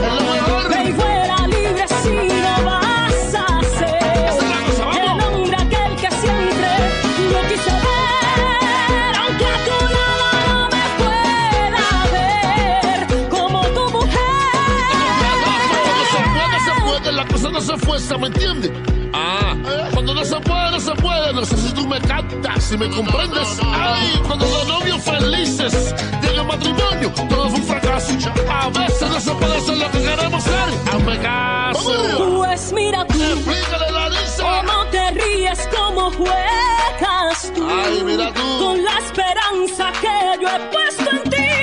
No se fuerza, ¿me entiendes? Cuando no se puede, no sé si tú me captas, si me comprendes. Ay, cuando los novios felices llega el matrimonio, todo fue un fracaso. A veces no se puede hacer lo que queremos ser. Hazme caso. Pues mira tú, explícale la Lisa. Cómo te ríes, cómo juegas tú. Ay, mira tú. Con la esperanza que yo he puesto en ti.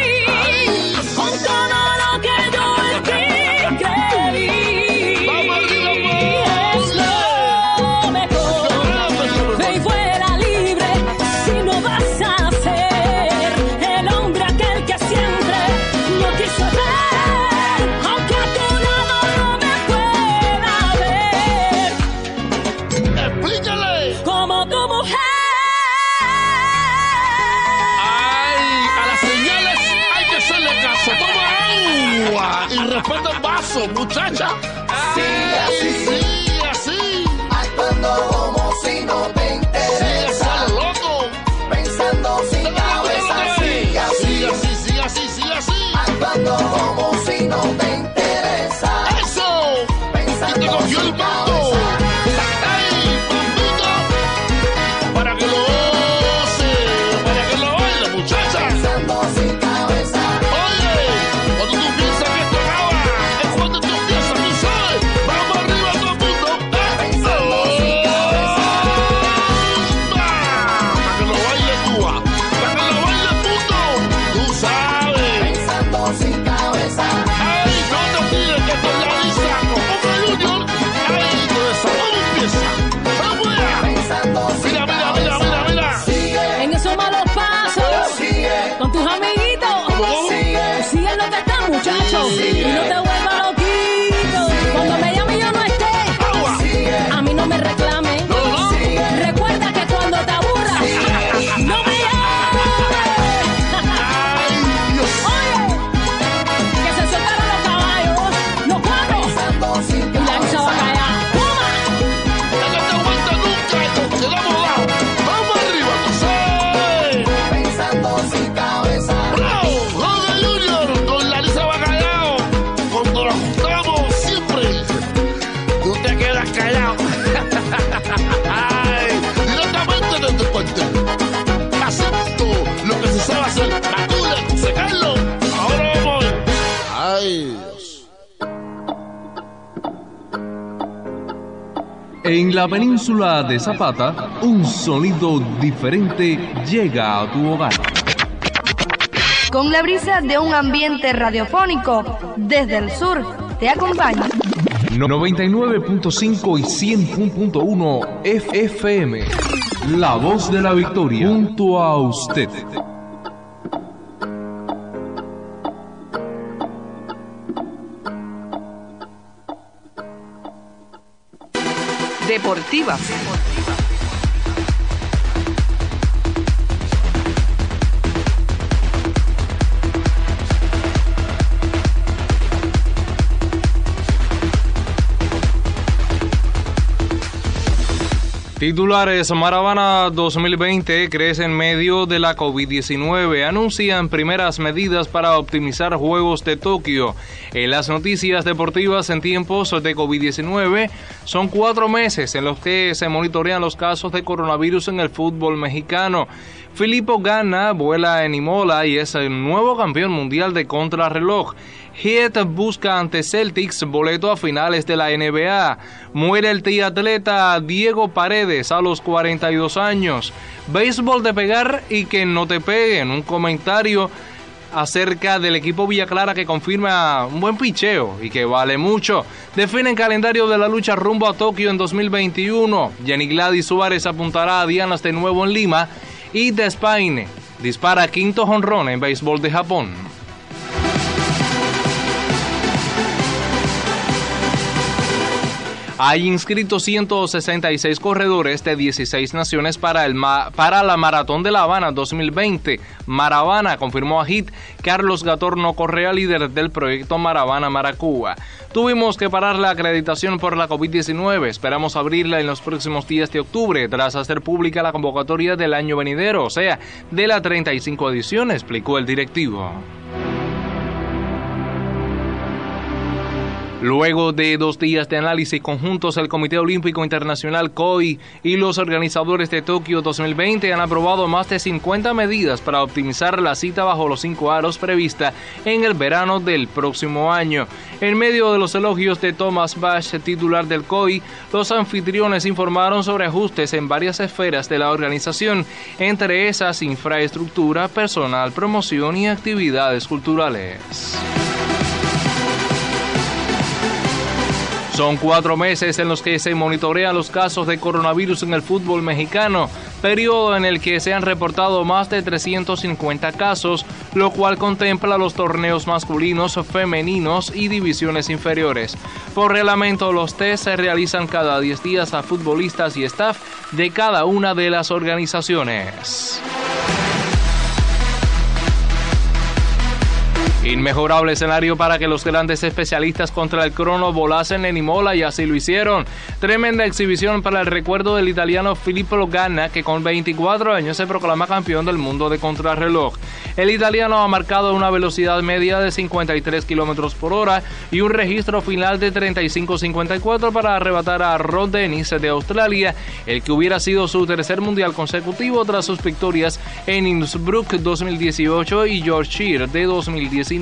y respeta el vaso, muchacha. Sí, así. Actuando como si no te interesa. Sí, loco. Pensando sin cabeza. Sí, así. Actuando como si no te interesa. Eso. Pensando y te cogió el mando. ¡Ay, bombito! Para que lo goce, para que lo baile, muchacha. Pensando sin cabeza. Oye, cuando tú piensas que esto acaba, es cuando tú empiezas, tú sabes. Vamos arriba todo el mundo. Pensando sin cabeza. Para que lo baile Cuba, para que lo baile el mundo. Tú sabes. Pensando sin cabeza. Ay, no te tires que esto es la lista con Boca Junior. Ay, todo eso, ¿cómo empieza? Vamos allá. Pensando sin Mira. Sigue. En esos malos pasos, Sigue. con tus amiguitos, sigue lo que está, muchacho, y no te vuelvas loquito. Cuando me llame y yo no esté, a mí no me reclame. Recuerda que cuando te aburras, no me llames. Oye, que se soltaron los caballos, los cuatro, y la Lisa va a callar. ¡Toma! Ya no te aguanta nunca y nos quedamos dados. Vamos arriba, tú sabes. Pensando sin cabeza. ¡Bravo! Boca Junior con la Lisa Bacallao. Cuando nos juntamos siempre, tú te quedas callado. Ay, directamente desde el cuartel. Acepto lo que se sabe hacer. Matura, secarlo. Ahora vamos. Ay, Dios. En la península de Zapata, un sonido diferente llega a tu hogar. Con la brisa de un ambiente radiofónico, desde el sur, te acompaña 99.5 y 100.1 FM. La voz de la victoria, junto a usted. Deportivas. Titulares: Maravana 2020 crece en medio de la COVID-19. Anuncian primeras medidas para optimizar Juegos de Tokio. En las noticias deportivas en tiempos de COVID-19, son 4 meses en los que se monitorean los casos de coronavirus en el fútbol mexicano. Filippo Ganna vuela en Imola y es el nuevo campeón mundial de contrarreloj. Heat busca ante Celtics boleto a finales de la NBA. Muere el triatleta Diego Paredes a los 42 años. Béisbol de pegar y que no te peguen. Un comentario acerca del equipo Villa Clara que confirma un buen picheo y que vale mucho. Definen calendario de la lucha rumbo a Tokio en 2021. Jenny Gladys Suárez apuntará a dianas de nuevo en Lima. Y Despaine dispara quinto jonrón en béisbol de Japón. Hay inscritos 166 corredores de 16 naciones para la Maratón de La Habana 2020. Maravana, confirmó a HIT. Carlos Gatorno Correa, líder del proyecto Maravana Maracuba. Tuvimos que parar la acreditación por la COVID-19. Esperamos abrirla en los próximos días de octubre, tras hacer pública la convocatoria del año venidero, o sea, de la 35 edición, explicó el directivo. Luego de 2 días de análisis conjuntos, el Comité Olímpico Internacional COI y los organizadores de Tokio 2020 han aprobado más de 50 medidas para optimizar la cita bajo los 5 aros prevista en el verano del próximo año. En medio de los elogios de Thomas Bach, titular del COI, los anfitriones informaron sobre ajustes en varias esferas de la organización, entre esas infraestructura, personal, promoción y actividades culturales. Son 4 meses en los que se monitorean los casos de coronavirus en el fútbol mexicano, periodo en el que se han reportado más de 350 casos, lo cual contempla los torneos masculinos, femeninos y divisiones inferiores. Por reglamento, los test se realizan cada 10 días a futbolistas y staff de cada una de las organizaciones. Inmejorable escenario para que los grandes especialistas contra el crono volasen en Imola, y así lo hicieron. Tremenda exhibición para el recuerdo del italiano Filippo Ganna, que con 24 años se proclama campeón del mundo de contrarreloj. El italiano ha marcado una velocidad media de 53 km por hora y un registro final de 35.54 para arrebatar a Rod Dennis de Australia, el que hubiera sido su tercer mundial consecutivo tras sus victorias en Innsbruck 2018 y Yorkshire de 2019.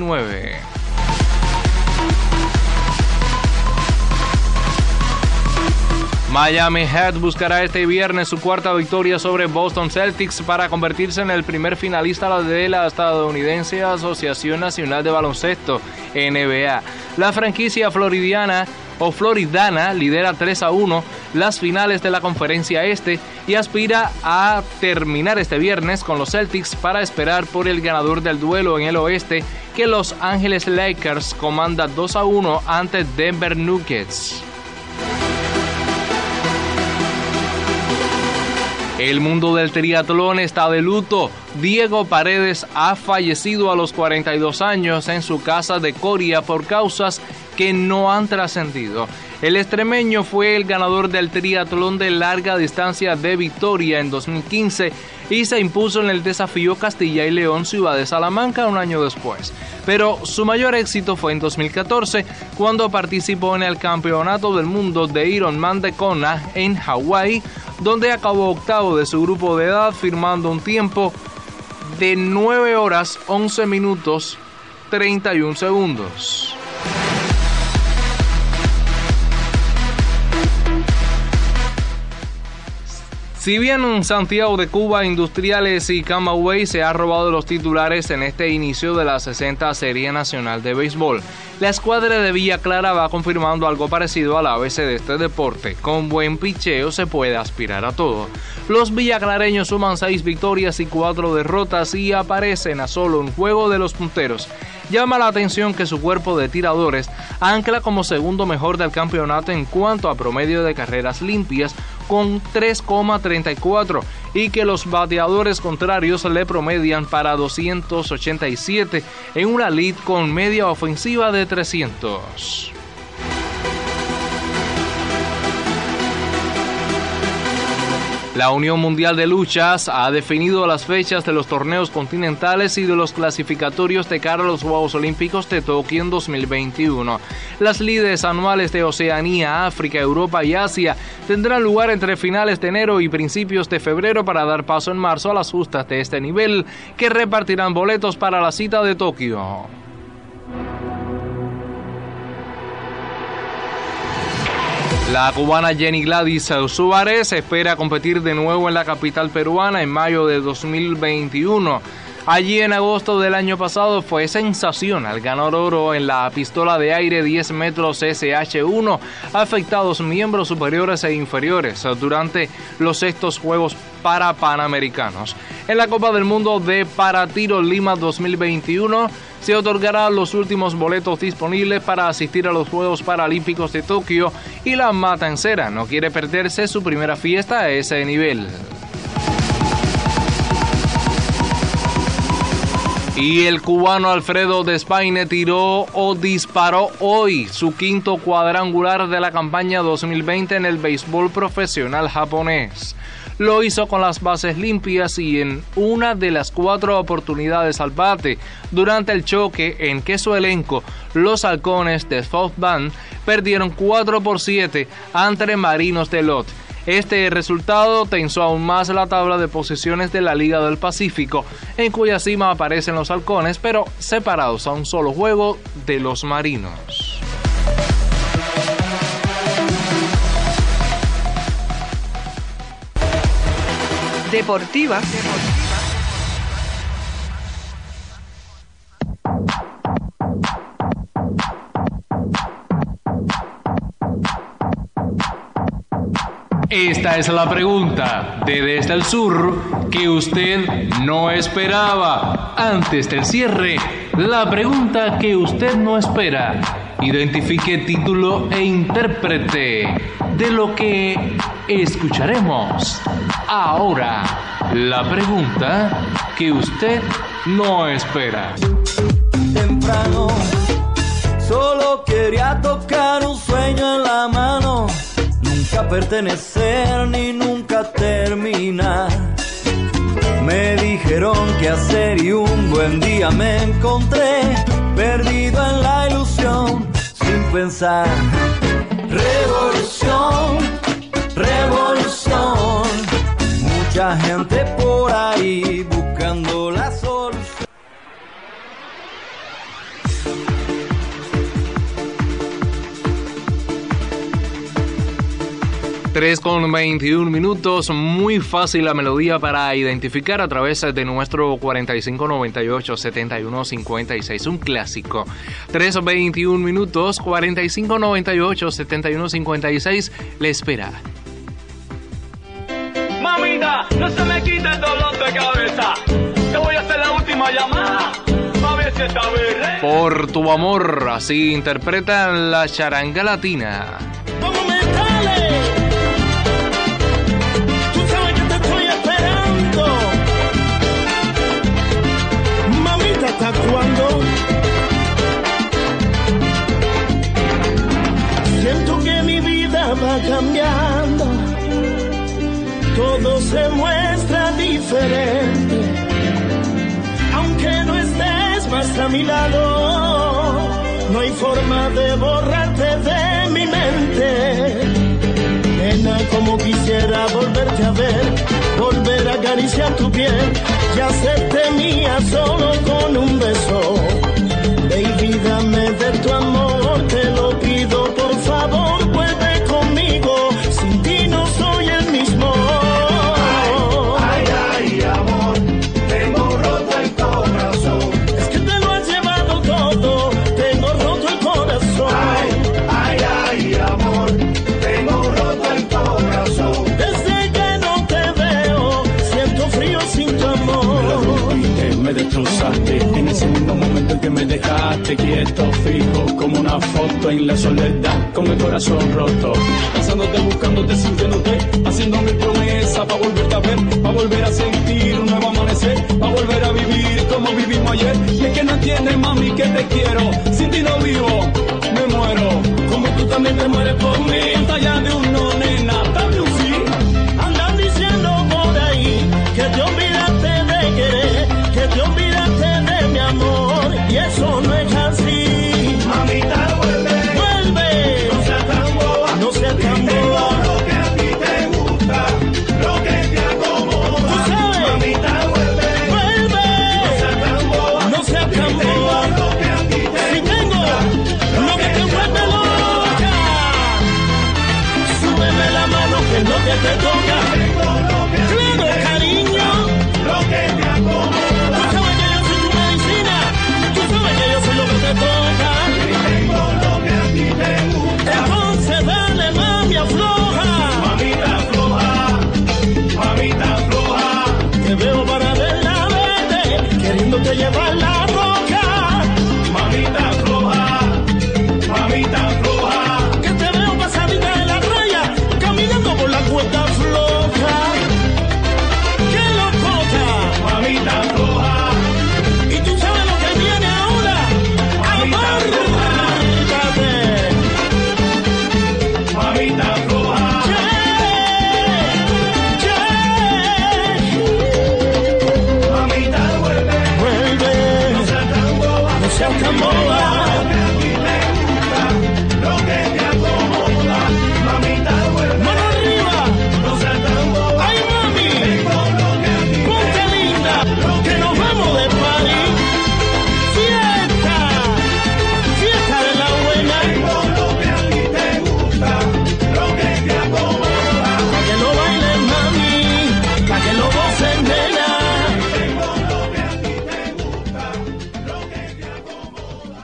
Miami Heat buscará este viernes su cuarta victoria sobre Boston Celtics para convertirse en el primer finalista de la estadounidense Asociación Nacional de Baloncesto, NBA. La franquicia floridana lidera 3-1 las finales de la Conferencia Este y aspira a terminar este viernes con los Celtics para esperar por el ganador del duelo en el oeste, que Los Ángeles Lakers comanda 2-1 ante Denver Nuggets. El mundo del triatlón está de luto. Diego Paredes ha fallecido a los 42 años en su casa de Coria por causas que no han trascendido. El extremeño fue el ganador del triatlón de larga distancia de Vitoria en 2015 y se impuso en el desafío Castilla y León Ciudad de Salamanca un año después. Pero su mayor éxito fue en 2014, cuando participó en el Campeonato del Mundo de Ironman de Kona en Hawái, donde acabó octavo de su grupo de edad, firmando un tiempo de 9 horas 11 minutos 31 segundos. Si bien en Santiago de Cuba, Industriales y Camagüey se ha robado los titulares en este inicio de la 60 Serie Nacional de Béisbol, la escuadra de Villa Clara va confirmando algo parecido al ABC de este deporte. Con buen picheo se puede aspirar a todo. Los villaclareños suman 6 victorias y 4 derrotas y aparecen a solo un juego de los punteros. Llama la atención que su cuerpo de tiradores ancla como segundo mejor del campeonato en cuanto a promedio de carreras limpias, con 3,34, y que los bateadores contrarios le promedian para 287 en una lead con media ofensiva de 300. La Unión Mundial de Luchas ha definido las fechas de los torneos continentales y de los clasificatorios de cara a los Juegos Olímpicos de Tokio en 2021. Las lides anuales de Oceanía, África, Europa y Asia tendrán lugar entre finales de enero y principios de febrero para dar paso en marzo a las justas de este nivel, que repartirán boletos para la cita de Tokio. La cubana Jenny Gladys Suárez espera competir de nuevo en la capital peruana en mayo de 2021. Allí en agosto del año pasado fue sensación al ganar oro en la pistola de aire 10 metros SH1, afectados miembros superiores e inferiores durante los sextos Juegos Panamericanos. En la Copa del Mundo de Paratiro Lima 2021 se otorgarán los últimos boletos disponibles para asistir a los Juegos Paralímpicos de Tokio, y la matancera no quiere perderse su primera fiesta a ese nivel. Y el cubano Alfredo Despaine disparó hoy su quinto cuadrangular de la campaña 2020 en el béisbol profesional japonés. Lo hizo con las bases limpias y en una de las 4 oportunidades al bate durante el choque en que su elenco, los Halcones de South Bend, perdieron 4-7 ante Marinos de Lot. Este resultado tensó aún más la tabla de posiciones de la Liga del Pacífico, en cuya cima aparecen los Halcones, pero separados a un solo juego de los Marinos. Deportiva. Esta es la pregunta de Desde el Sur que usted no esperaba. Antes del cierre, la pregunta que usted no espera. Identifique título e intérprete de lo que escucharemos. Ahora, la pregunta que usted no espera. temprano. Solo quería tocar un sueño en la mano, nunca pertenecer ni nunca terminar. Me dijeron qué hacer y un buen día me encontré perdido en la ilusión sin pensar. Revolución, revolución, mucha gente por ahí buscando la solución. 3:21 minutos, muy fácil la melodía para identificar a través de nuestro 4598-7156, un clásico. 3:21 minutos, 4598-7156, le espera. Mamita, no se me quita el dolor de cabeza, te voy a hacer la última llamada, a ver si esta vez. Por tu amor, así interpretan la charanga latina. ¿Hasta cuándo? Siento que mi vida va cambiando, todo se muestra diferente, aunque no estés más a mi lado, no hay forma de borrarte de mi mente. Nena, como quisiera volverte a ver, volver a acariciar tu piel y hacerte mía solo con un beso. Baby, dame de tu amor, te lo pido, por favor, vuelve conmigo, sin ti no soy el mismo. Ay, ay, amor, tengo roto el corazón. Es que te lo has llevado todo, tengo roto el corazón. Ay, ay, amor, tengo roto el corazón. Desde que no te veo, siento frío sin tu amor. Me destrozaste en ese mismo momento en que me dejaste quieto, fijo como una foto en la soledad, con el corazón roto, pensándote, buscándote, sintiéndote, haciéndome promesa para volverte a ver, para volver a sentir un nuevo amanecer, para volver a vivir como vivimos ayer. Y es que no entiendes, mami, que te quiero, sin ti no vivo, me muero, como tú también te mueres por mí. Pantalla de un no, nena, dame un sí. Andan diciendo por ahí que te olvidaste de querer, que te olvidaste de mi amor, y eso no es así. Mamita, vuelve, vuelve, no seas tan boba, no seas tan tengo boba. lo que a ti te gusta, lo que te acomoda. ¿Tú sabes? Mamita, vuelve, vuelve, no seas tan boba, no seas tan boba. lo que a ti te si tengo lo que te vuelve loca, súbeme la mano que no te toca. Claro, cariño, lo que te acomoda. Entonces dale, mami, afloja. Mamita, afloja. Mamita, afloja. Te veo para verla verde, queriéndote llevar la roca. Mamita, afloja. Mamita, afloja. Que te veo pasadita de la raya, caminando por la cuesta floja. ¡Qué locota! Mamita, afloja. Y tú sabes lo que viene ahora. Mamita, afloja. Mamita, afloja. Mamita, vuelve. Vuelve. No seas tan boba. No seas tan boba. Lo que te acomoda. Mamita, vuelve. Mano arriba. No seas tan boba. Ay, mami. Ponte linda. Que nos vamos de party. Fiesta. Fiesta de la buena. Lo que a ti te gusta. Lo que te acomoda. Pa' que lo bailes, mami. Pa' que lo goces, nena. Lo que a ti te gusta. Lo que te acomoda.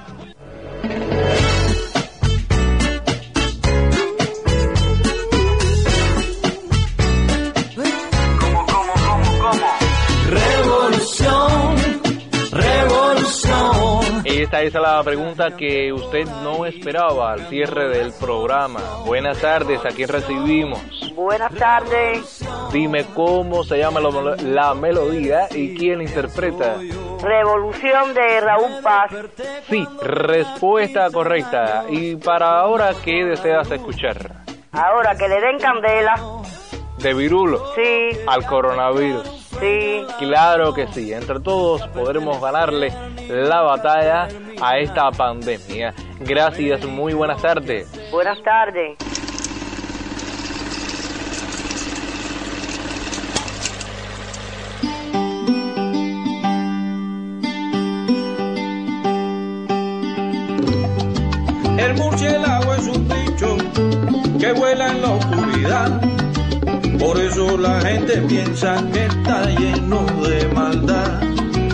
Revolución, revolución. Esta es la pregunta que usted no esperaba al cierre del programa. Buenas tardes, ¿a quién recibimos? Buenas tardes. Dime cómo se llama la melodía y quién la interpreta. Revolución de Raúl Paz. Sí, respuesta correcta. ¿Y para ahora qué deseas escuchar? Ahora que le den candela. ¿De virulo? Sí. ¿Al coronavirus? Sí. Claro que sí. Entre todos podremos ganarle la batalla a esta pandemia. Gracias, muy buenas tardes. Buenas tardes. El murciélago es un bicho que vuela en la oscuridad, por eso la gente piensa que está lleno de maldad.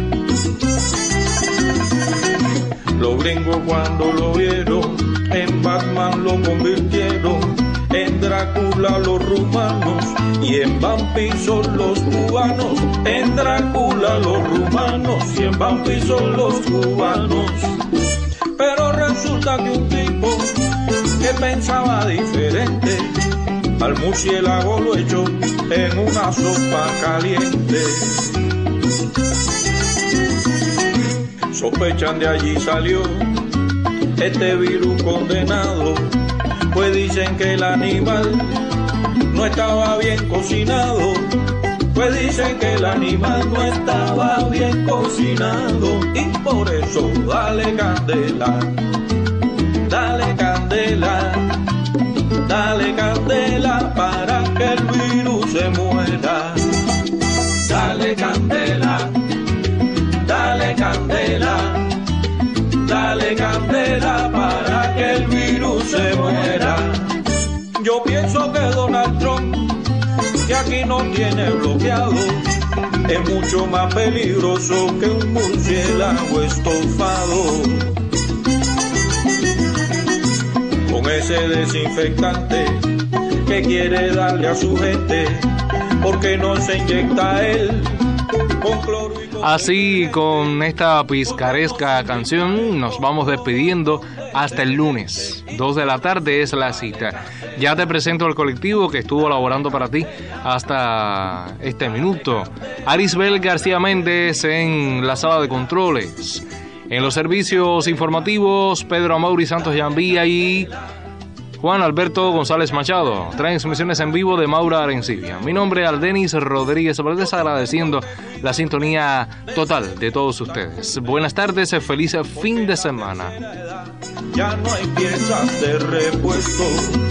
Los gringos cuando lo vieron, en Batman lo convirtieron, en Drácula los rumanos y en vampiros los cubanos. En Drácula los rumanos y en vampiros los cubanos. Pero resulta que un tipo que pensaba diferente, al murciélago lo echó en una sopa caliente. Sospechan de allí salió este virus condenado, pues dicen que el animal no estaba bien cocinado. Pues dicen que el animal no estaba bien cocinado y por eso dale candela, dale candela, dale candela para que el virus se muera. Dale candela, dale candela, dale candela para que el virus se muera. Yo pienso que Donald Trump, que aquí no tiene bloqueado, es mucho más peligroso que un murciélago estofado. Con ese desinfectante que quiere darle a su gente, porque no se inyecta él con cloro y con... Así, con esta picaresca canción, nos vamos despidiendo hasta el lunes. 2 de la tarde es la cita. Ya te presento al colectivo que estuvo laborando para ti hasta este minuto. Arisbel García Méndez en la sala de controles. En los servicios informativos, Pedro Amaury Santos Yambía y Juan Alberto González Machado. Transmisiones en vivo de Maura Arencibia. Mi nombre es Aldenis Rodríguez Valdés, agradeciendo la sintonía total de todos ustedes. Buenas tardes, feliz fin de semana. Ya no hay piezas de repuesto.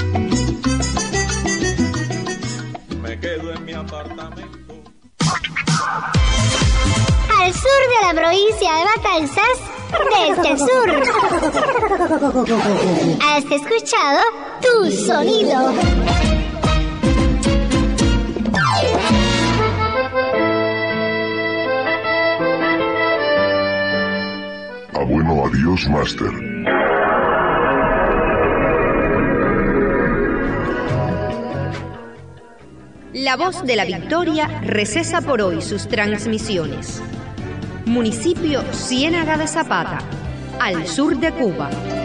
Me quedo en mi apartamento. Al sur de la provincia de Matanzas, desde el sur. Has escuchado Tu Sonido. Bueno, adiós, Master. La Voz de la Victoria recesa por hoy sus transmisiones. Municipio Ciénaga de Zapata, al sur de Cuba.